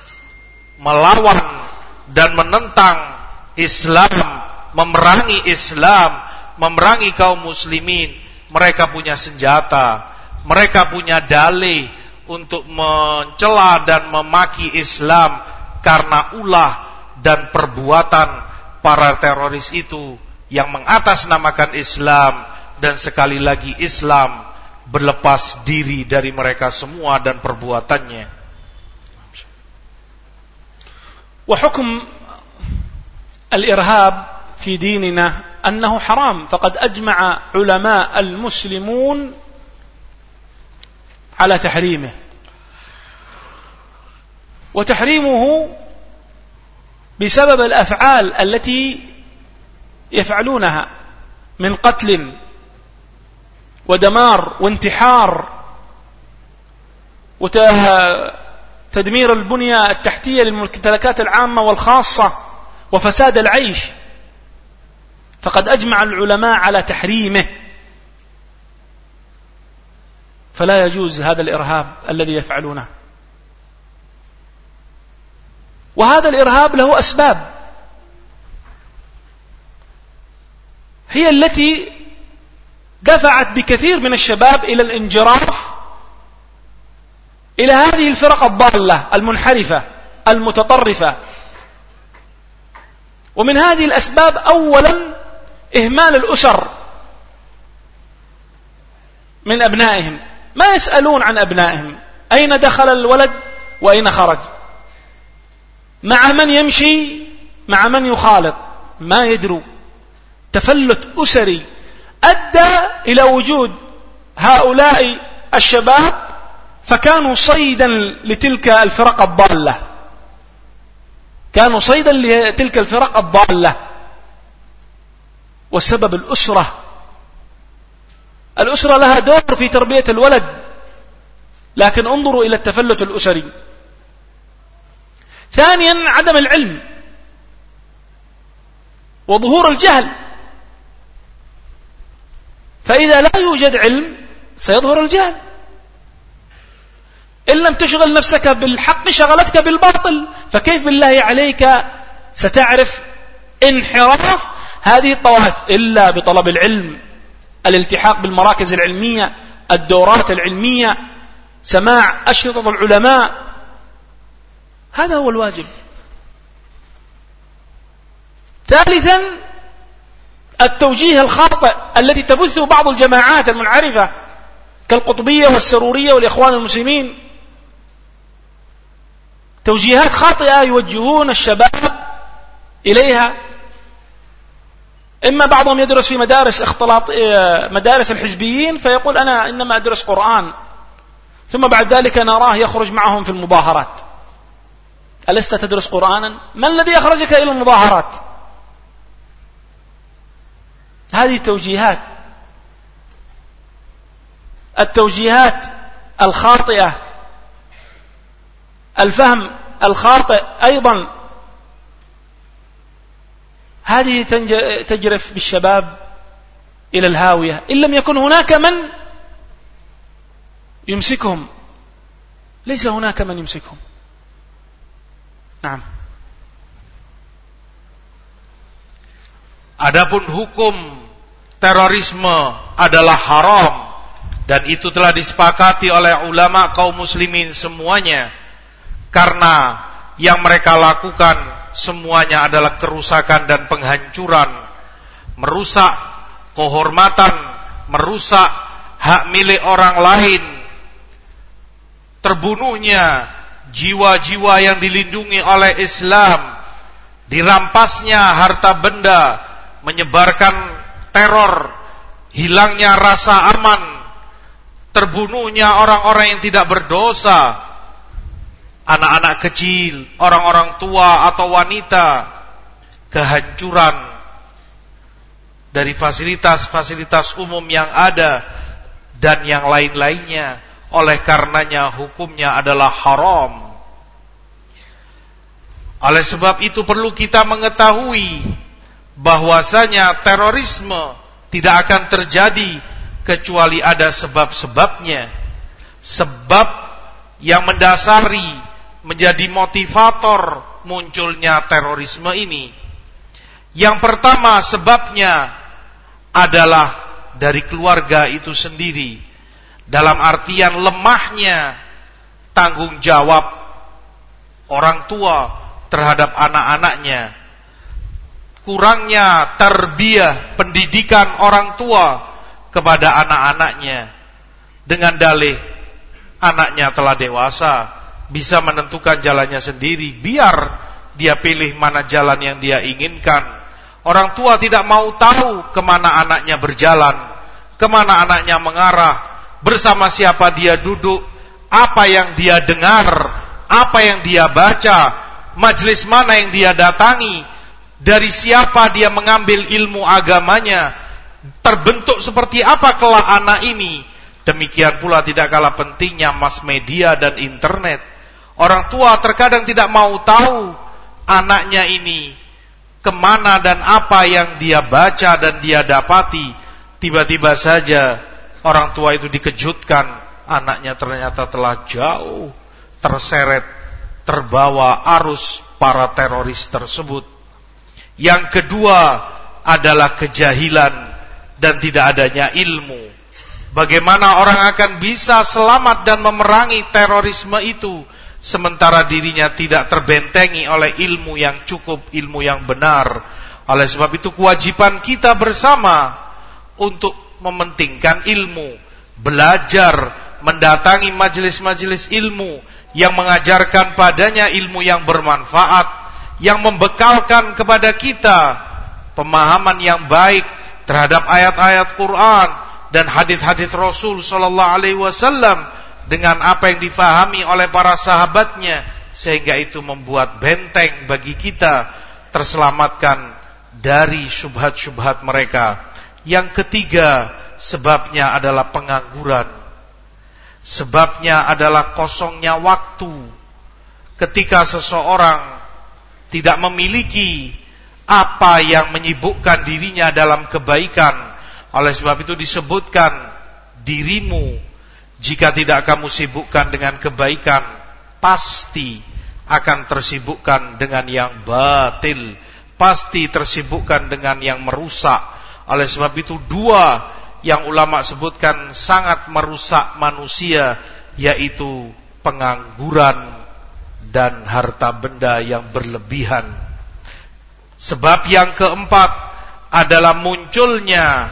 melawan dan menentang Islam, memerangi Islam, memerangi kaum muslimin. Mereka punya senjata, mereka punya dalih untuk mencela dan memaki Islam karena ulah dan perbuatan para teroris itu yang mengatasnamakan Islam. Dan sekali lagi, Islam berlepas diri dari mereka semua dan perbuatannya. Wa hukm al-irhab fi dinina annahu haram, faqad ajma'a ulama al-muslimun ala tahrimih. Wa tahrimuhu bisabab al-af'al allati yaf'alunaha min qatlin ودمار وانتحار وتدمير البنية التحتية للممتلكات العامة والخاصة وفساد العيش، فقد أجمع العلماء على تحريمه، فلا يجوز هذا الإرهاب الذي يفعلونه. وهذا الإرهاب له أسباب هي التي دفعت بكثير من الشباب إلى الانجراف إلى هذه الفرق الضالة المنحرفة المتطرفة. ومن هذه الأسباب أولا إهمال الأسر من أبنائهم، ما يسألون عن أبنائهم، أين دخل الولد وأين خرج، مع من يمشي، مع من يخالط، ما يدروا. تفلت أسري أدى إلى وجود هؤلاء الشباب، فكانوا صيدا لتلك الفرق الضالة، كانوا صيدا لتلك الفرق الضالة. والسبب الأسرة. الأسرة لها دور في تربية الولد، لكن انظروا إلى التفلت الأسري. ثانيا عدم العلم وظهور الجهل، فإذا لا يوجد علم سيظهر الجهل. إن لم تشغل نفسك بالحق شغلتك بالباطل، فكيف بالله عليك ستعرف انحراف هذه الطوائف إلا بطلب العلم، الالتحاق بالمراكز العلمية، الدورات العلمية، سماع أشرطة العلماء، هذا هو الواجب. ثالثا التوجيه الخاطئ التي تبثه بعض الجماعات المنحرفة كالقطبية والسرورية والإخوان المسلمين، توجيهات خاطئة يوجهون الشباب إليها. إما بعضهم يدرس في مدارس مدارس الحزبيين، فيقول أنا إنما أدرس قرآن، ثم بعد ذلك نراه يخرج معهم في المظاهرات. ألست تدرس قرآنا؟ ما الذي أخرجك إلى المظاهرات؟ هذه التوجيهات الخاطئة، الفهم الخاطئ أيضا، هذه تجرف بالشباب إلى الهاوية إن لم يكن هناك من يمسكهم. ليس هناك من يمسكهم. نعم. Adapun hukum terorisme adalah haram, dan itu telah disepakati oleh ulama kaum muslimin semuanya, karena yang mereka lakukan semuanya adalah kerusakan dan penghancuran, merusak kehormatan, merusak hak milik orang lain, terbunuhnya jiwa-jiwa yang dilindungi oleh Islam, dirampasnya harta benda, menyebarkan teror, hilangnya rasa aman, terbunuhnya orang-orang yang tidak berdosa, anak-anak kecil, orang-orang tua atau wanita, kehancuran dari fasilitas-fasilitas umum yang ada dan yang lain-lainnya. Oleh karenanya hukumnya adalah haram. Oleh sebab itu perlu kita mengetahui bahwasanya terorisme tidak akan terjadi kecuali ada sebab-sebabnya. Sebab yang mendasari menjadi motivator munculnya terorisme ini. Yang pertama sebabnya adalah dari keluarga itu sendiri, dalam artian lemahnya tanggung jawab orang tua terhadap anak-anaknya, kurangnya tarbiyah, pendidikan orang tua kepada anak-anaknya, dengan dalih anaknya telah dewasa, bisa menentukan jalannya sendiri, biar dia pilih mana jalan yang dia inginkan. Orang tua tidak mau tahu kemana anaknya berjalan, kemana anaknya mengarah, bersama siapa dia duduk, apa yang dia dengar, apa yang dia baca, majelis mana yang dia datangi, dari siapa dia mengambil ilmu agamanya, terbentuk seperti apa kelak anak ini. Demikian pula tidak kalah pentingnya mass media dan internet. Orang tua terkadang tidak mau tahu anaknya ini kemana dan apa yang dia baca dan dia dapati. Tiba-tiba saja orang tua itu dikejutkan, anaknya ternyata telah jauh terseret, terbawa arus para teroris tersebut. Yang kedua adalah kejahilan dan tidak adanya ilmu. Bagaimana orang akan bisa selamat dan memerangi terorisme itu sementara dirinya tidak terbentengi oleh ilmu yang cukup, ilmu yang benar. Oleh sebab itu kewajiban kita bersama untuk mementingkan ilmu, belajar, mendatangi majelis-majelis ilmu yang mengajarkan padanya ilmu yang bermanfaat, yang membekalkan kepada kita pemahaman yang baik terhadap ayat-ayat Quran dan hadis-hadis Rasul sallallahu alaihi wasallam dengan apa yang difahami oleh para sahabatnya, sehingga itu membuat benteng bagi kita terselamatkan dari syubhat-syubhat mereka. Yang ketiga, sebabnya adalah pengangguran. Sebabnya adalah kosongnya waktu. Ketika seseorang tidak memiliki apa yang menyibukkan dirinya dalam kebaikan, oleh sebab itu disebutkan, dirimu jika tidak kamu sibukkan dengan kebaikan, pasti akan tersibukkan dengan yang batil, pasti tersibukkan dengan yang merusak. Oleh sebab itu dua yang ulama sebutkan sangat merusak manusia, yaitu pengangguran dan harta benda yang berlebihan. Sebab yang keempat adalah munculnya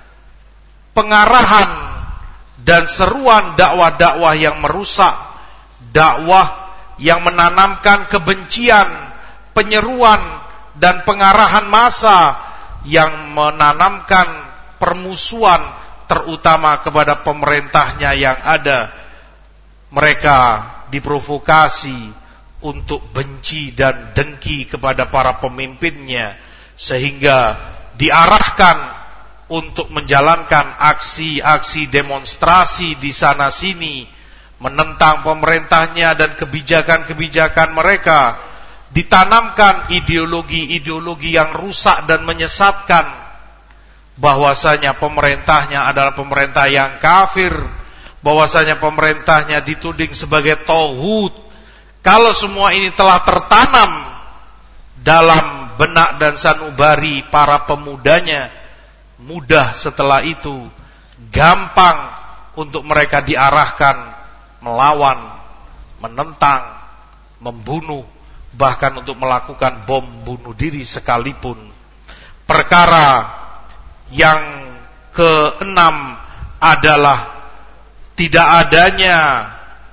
pengarahan dan seruan dakwah-dakwah yang merusak, dakwah yang menanamkan kebencian, penyeruan dan pengarahan massa yang menanamkan permusuhan terutama kepada pemerintahnya yang ada. Mereka diprovokasi untuk benci dan dengki kepada para pemimpinnya, sehingga diarahkan untuk menjalankan aksi-aksi demonstrasi di sana sini menentang pemerintahnya dan kebijakan-kebijakan mereka. Ditanamkan ideologi-ideologi yang rusak dan menyesatkan, bahwasanya pemerintahnya adalah pemerintah yang kafir, bahwasanya pemerintahnya dituding sebagai tauhid. Kalau semua ini telah tertanam dalam benak dan sanubari para pemudanya, mudah setelah itu, gampang untuk mereka diarahkan melawan, menentang, membunuh, bahkan untuk melakukan bom bunuh diri sekalipun. Perkara yang keenam adalah tidak adanya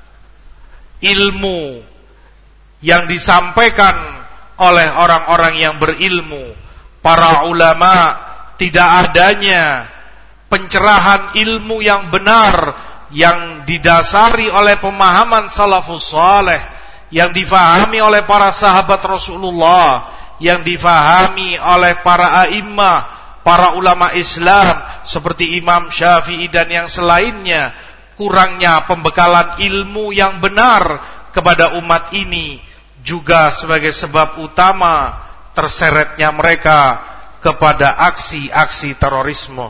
ilmu yang disampaikan oleh orang-orang yang berilmu, para ulama. Tidak adanya pencerahan ilmu yang benar yang didasari oleh pemahaman salafus saleh, yang difahami oleh para sahabat Rasulullah, yang difahami oleh para a'immah, para ulama Islam seperti Imam Syafi'i dan yang selainnya. Kurangnya pembekalan ilmu yang benar kepada umat ini juga sebagai sebab utama terseretnya mereka kepada aksi-aksi terorisme.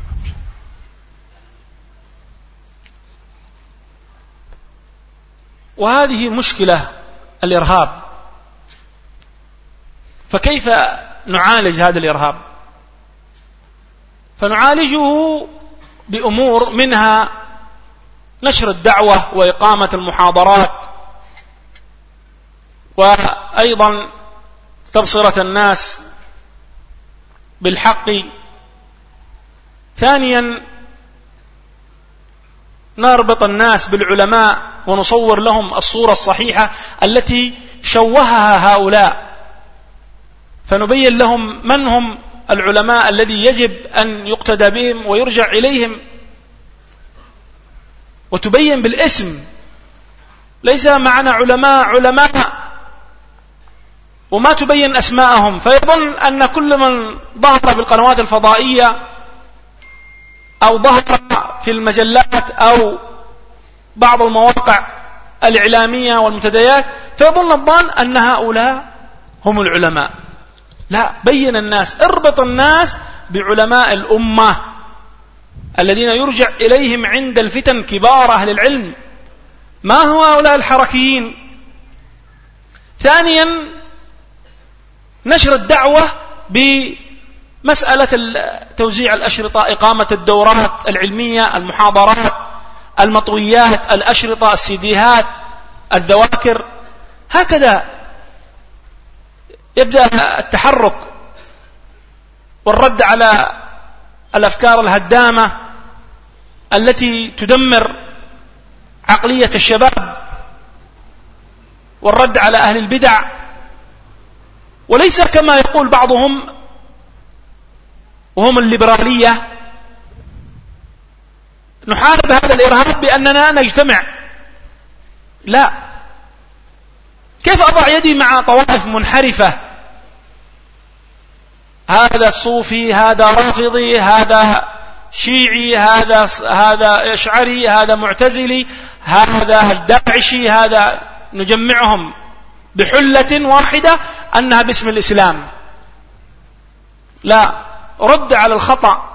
وهذه مشكلة الإرهاب. فكيف نعالج هذا الإرهاب؟ فنعالجه بأمور منها نشر الدعوة وإقامة المحاضرات، وأيضا تبصرة الناس بالحق. ثانيا نربط الناس بالعلماء ونصور لهم الصورة الصحيحة التي شوهها هؤلاء، فنبين لهم من هم العلماء الذي يجب أن يقتدى بهم ويرجع إليهم، وتبين بالاسم، ليس معنا علماء وما تبين أسماءهم، فيظن أن كل من ظهر بالقنوات الفضائية أو ظهر في المجلات أو بعض المواقع الإعلامية والمنتديات فيظن الظان أن هؤلاء هم العلماء. لا، بين الناس، اربط الناس بعلماء الأمة الذين يرجع إليهم عند الفتن كبار أهل العلم، ما هو هؤلاء الحركيين. ثانيا نشر الدعوة بمسألة توزيع الأشرطة، إقامة الدورات العلمية، المحاضرات، المطويات، الأشرطة، السيديهات، الذواكر، هكذا يبدأ التحرك والرد على الأفكار الهدامة التي تدمر عقلية الشباب، والرد على أهل البدع، وليس كما يقول بعضهم وهم الليبرالية نحارب هذا الإرهاب بأننا نجتمع. لا، كيف أضع يدي مع طوائف منحرفة، هذا صوفي، هذا رافضي، هذا شيعي، هذا أشعري، هذا معتزلي، هذا داعشي، هذا نجمعهم بحلة واحدة أنها باسم الإسلام؟ لا، رد على الخطأ،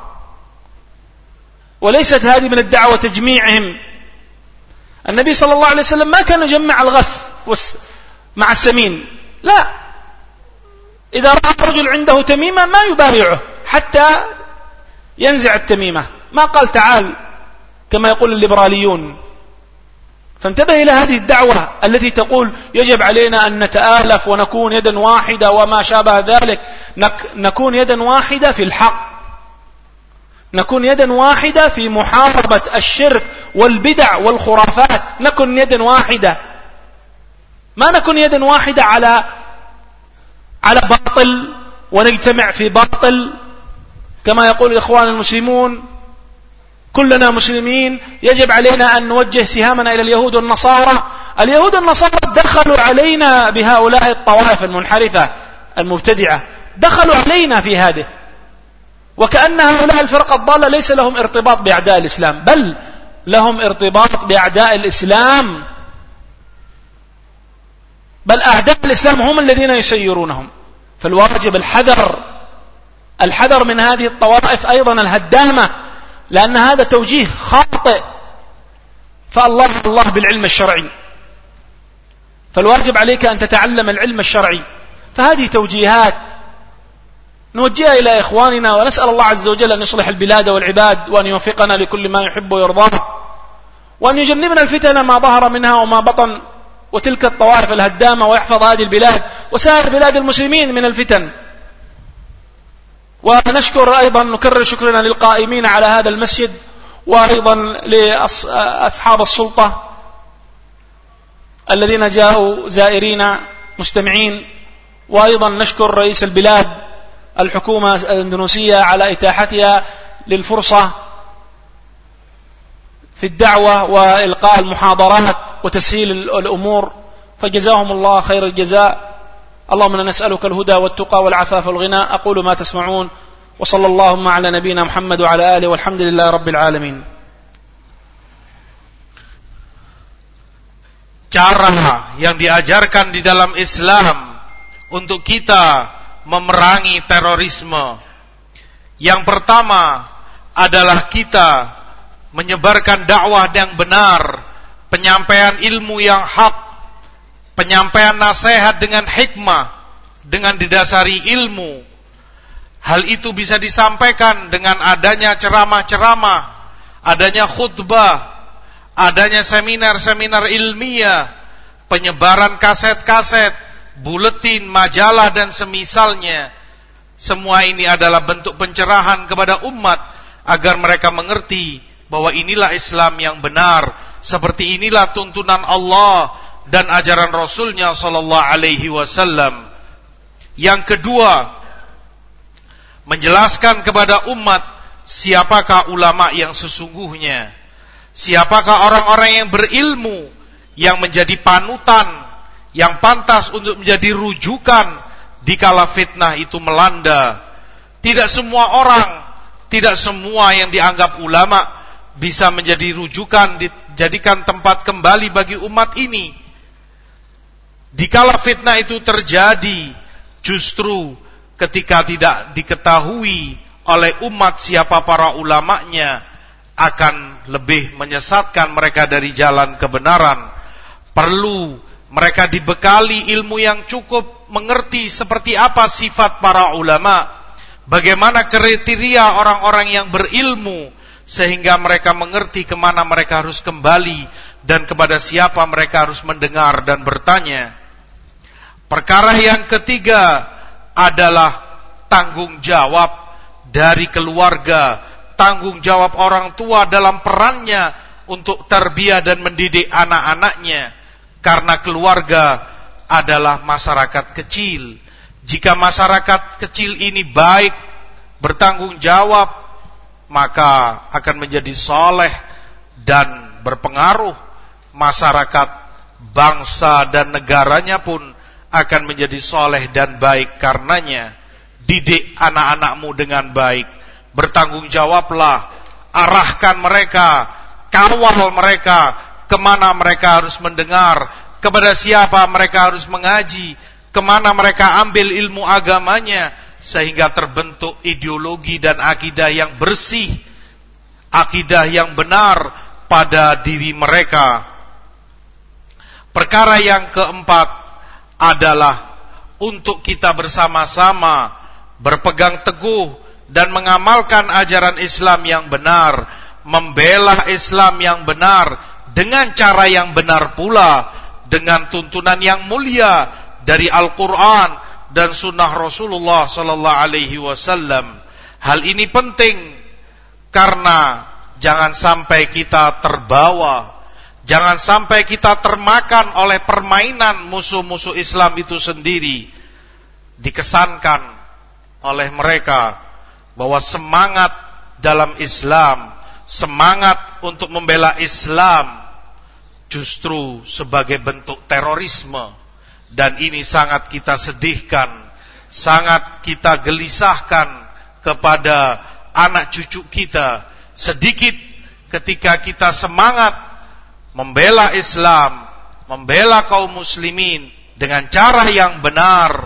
وليست هذه من الدعوة تجميعهم. النبي صلى الله عليه وسلم ما كان يجمع الغث مع السمين، لا، إذا رأى رجل عنده تميمة ما يبايعه حتى ينزع التميمة، ما قال تعال كما يقول الليبراليون. فانتبه إلى هذه الدعوة التي تقول يجب علينا أن نتآلف ونكون يدا واحدة وما شابه ذلك. نكون يدا واحدة في الحق، نكون يدا واحدة في محاربة الشرك والبدع والخرافات، نكون يدا واحدة، ما نكون يدا واحدة على باطل ونجتمع في باطل كما يقول الإخوان المسلمون كلنا مسلمين، يجب علينا أن نوجه سهامنا إلى اليهود والنصارى. اليهود والنصارى دخلوا علينا بهؤلاء الطوائف المنحرفة المبتدعة، دخلوا علينا في هذه، وكأن هؤلاء الفرق الضالة ليس لهم ارتباط بأعداء الإسلام، بل لهم ارتباط بأعداء الإسلام، بل أعداء الإسلام هم الذين يسيرونهم. فالواجب الحذر من هذه الطوائف أيضا الهدامة، لأن هذا توجيه خاطئ. فالله بالعلم الشرعي، فالواجب عليك أن تتعلم العلم الشرعي. فهذه توجيهات نوجهها إلى إخواننا، ونسأل الله عز وجل أن يصلح البلاد والعباد، وأن يوفقنا لكل ما يحب ويرضاه، وأن يجنبنا الفتن ما ظهر منها وما بطن، وتلك الطوائف الهدامة، ويحفظ هذه البلاد وسائر بلاد المسلمين من الفتن. ونشكر أيضا، نكرر شكرنا للقائمين على هذا المسجد، وأيضا لأصحاب السلطة الذين جاءوا زائرين مستمعين، وأيضا نشكر رئيس البلاد الحكومة الإندونيسية على إتاحتها للفرصة في الدعوة وإلقاء المحاضرات وتسهيل الأمور، فجزاهم الله خير الجزاء. اللهم إنا نسألك الهدى والتقى والعفاف والغنى. أقول ما تسمعون، وصلى اللهم على نبينا محمد وعلى آله، والحمد لله رب العالمين. Cara yang diajarkan di dalam Islam untuk kita memerangi terorisme, yang pertama adalah kita menyebarkan dakwah yang benar, penyampaian ilmu yang hak, penyampaian nasihat dengan hikmah, dengan didasari ilmu. Hal itu bisa disampaikan dengan adanya ceramah-ceramah, adanya khutbah, adanya seminar-seminar ilmiah, penyebaran kaset-kaset, buletin, majalah dan semisalnya. Semua ini adalah bentuk pencerahan kepada umat agar mereka mengerti bahwa inilah Islam yang benar, seperti inilah tuntunan Allah dan ajaran Rasulnya sallallahu alaihi wasallam. Yang kedua, menjelaskan kepada umat siapakah ulama yang sesungguhnya, siapakah orang-orang yang berilmu, yang menjadi panutan, yang pantas untuk menjadi rujukan dikala fitnah itu melanda. Tidak semua orang, tidak semua yang dianggap ulama bisa menjadi rujukan, dijadikan tempat kembali bagi umat ini. Dikala fitnah itu terjadi, justru ketika tidak diketahui oleh umat siapa para ulamanya, akan lebih menyesatkan mereka dari jalan kebenaran. Perlu mereka dibekali ilmu yang cukup, mengerti seperti apa sifat para ulama, bagaimana kriteria orang-orang yang berilmu, sehingga mereka mengerti kemana mereka harus kembali dan kepada siapa mereka harus mendengar dan bertanya. Perkara yang ketiga adalah tanggung jawab dari keluarga, tanggung jawab orang tua dalam perannya untuk tarbiyah dan mendidik anak-anaknya. Karena keluarga adalah masyarakat kecil. Jika masyarakat kecil ini baik, bertanggung jawab, maka akan menjadi soleh dan berpengaruh. Masyarakat, bangsa dan negaranya pun akan menjadi soleh dan baik karenanya. Didik anak-anakmu dengan baik, bertanggung jawablah, arahkan mereka, kawal mereka, kemana mereka harus mendengar, kepada siapa mereka harus mengaji, kemana mereka ambil ilmu agamanya, sehingga terbentuk ideologi dan akidah yang bersih, akidah yang benar pada diri mereka. Perkara yang keempat adalah untuk kita bersama-sama berpegang teguh dan mengamalkan ajaran Islam yang benar, membela Islam yang benar dengan cara yang benar pula, dengan tuntunan yang mulia dari Al-Quran dan Sunnah Rasulullah Sallallahu Alaihi Wasallam. Hal ini penting karena jangan sampai kita terbawa, jangan sampai kita termakan oleh permainan musuh-musuh Islam itu sendiri. Dikesankan oleh mereka bahwa semangat dalam Islam, semangat untuk membela Islam justru sebagai bentuk terorisme. Dan ini sangat kita sedihkan, sangat kita gelisahkan kepada anak cucu kita. Sedikit ketika kita semangat membela Islam, membela kaum muslimin dengan cara yang benar,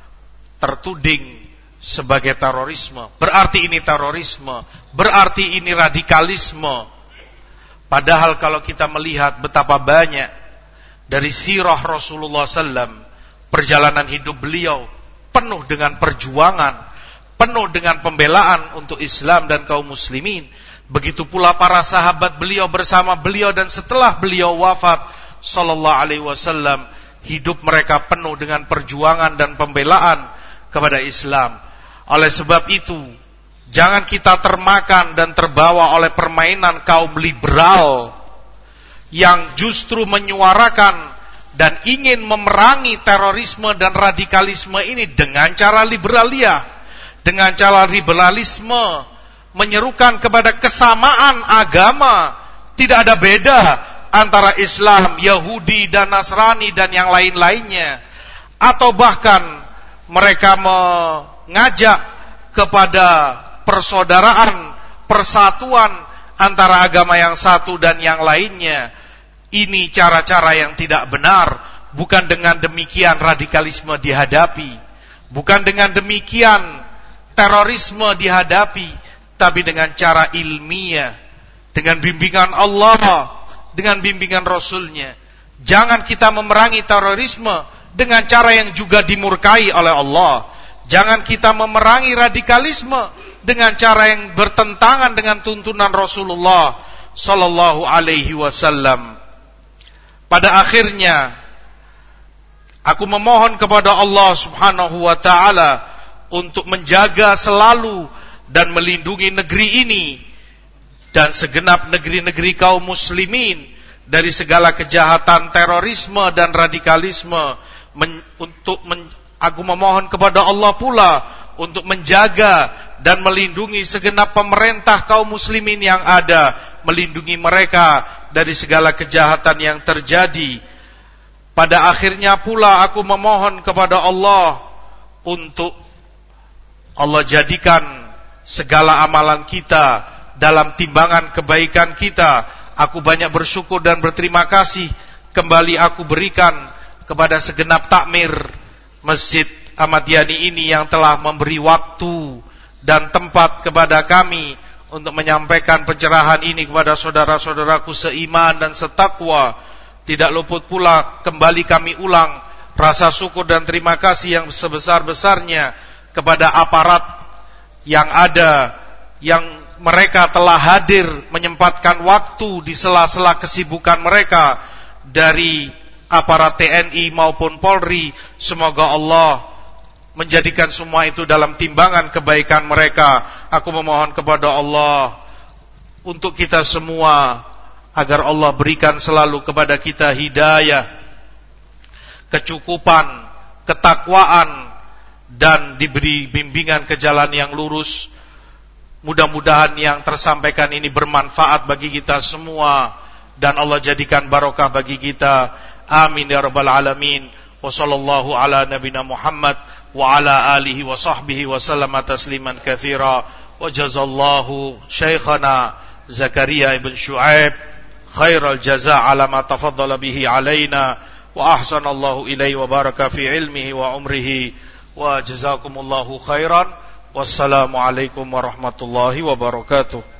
tertuding sebagai terorisme. Berarti ini terorisme, berarti ini radikalisme. Padahal kalau kita melihat betapa banyak dari sirah Rasulullah SAW, perjalanan hidup beliau penuh dengan perjuangan, penuh dengan pembelaan untuk Islam dan kaum muslimin. Begitu pula para sahabat beliau bersama beliau dan setelah beliau wafat sallallahu alaihi wasallam, hidup mereka penuh dengan perjuangan dan pembelaan kepada Islam. Oleh sebab itu, jangan kita termakan dan terbawa oleh permainan kaum liberal yang justru menyuarakan dan ingin memerangi terorisme dan radikalisme ini dengan cara liberalia, dengan cara liberalisme, menyerukan kepada kesamaan agama. Tidak ada beda antara Islam, Yahudi dan Nasrani dan yang lain-lainnya. Atau bahkan mereka mengajak kepada persaudaraan, persatuan antara agama yang satu dan yang lainnya. Ini cara-cara yang tidak benar. Bukan dengan demikian radikalisme dihadapi, bukan dengan demikian terorisme dihadapi, tapi dengan cara ilmiah, dengan bimbingan Allah, dengan bimbingan Rasulnya. Jangan kita memerangi terorisme dengan cara yang juga dimurkai oleh Allah. Jangan kita memerangi radikalisme dengan cara yang bertentangan dengan tuntunan Rasulullah Sallallahu Alaihi Wasallam. Pada akhirnya, aku memohon kepada Allah Subhanahu Wa Taala untuk menjaga selalu dan melindungi negeri ini dan segenap negeri-negeri kaum muslimin dari segala kejahatan terorisme dan radikalisme. Aku memohon kepada Allah pula untuk menjaga dan melindungi segenap pemerintah kaum muslimin yang ada, melindungi mereka dari segala kejahatan yang terjadi. Pada akhirnya pula aku memohon kepada Allah untuk Allah jadikan segala amalan kita dalam timbangan kebaikan kita. Aku banyak bersyukur dan berterima kasih kembali aku berikan kepada segenap takmir Masjid Ahmad Yani ini yang telah memberi waktu dan tempat kepada kami untuk menyampaikan pencerahan ini kepada saudara-saudaraku seiman dan setakwa. Tidak luput pula kembali kami ulang rasa syukur dan terima kasih yang sebesar-besarnya kepada aparat yang ada, yang mereka telah hadir menyempatkan waktu di sela-sela kesibukan mereka dari aparat TNI maupun Polri. Semoga Allah menjadikan semua itu dalam timbangan kebaikan mereka. Aku memohon kepada Allah untuk kita semua agar Allah berikan selalu kepada kita hidayah, kecukupan, ketakwaan, dan diberi bimbingan ke jalan yang lurus. Mudah-mudahan yang tersampaikan ini bermanfaat bagi kita semua dan Allah jadikan barokah bagi kita. Amin ya rabbal alamin. Wa sallallahu ala nabina Muhammad wa ala alihi wa sahbihi wa sallama tasliman katsira. Wa jazallahu syekhana Zakaria ibn Syuaib khairal jaza ala ma tafaddala bihi alaina wa ahsanallahu ilaihi wa baraka fi ilmihi wa umrihi wa jazakumullahu khairan. Wassalamualaikum warahmatullahi wabarakatuh.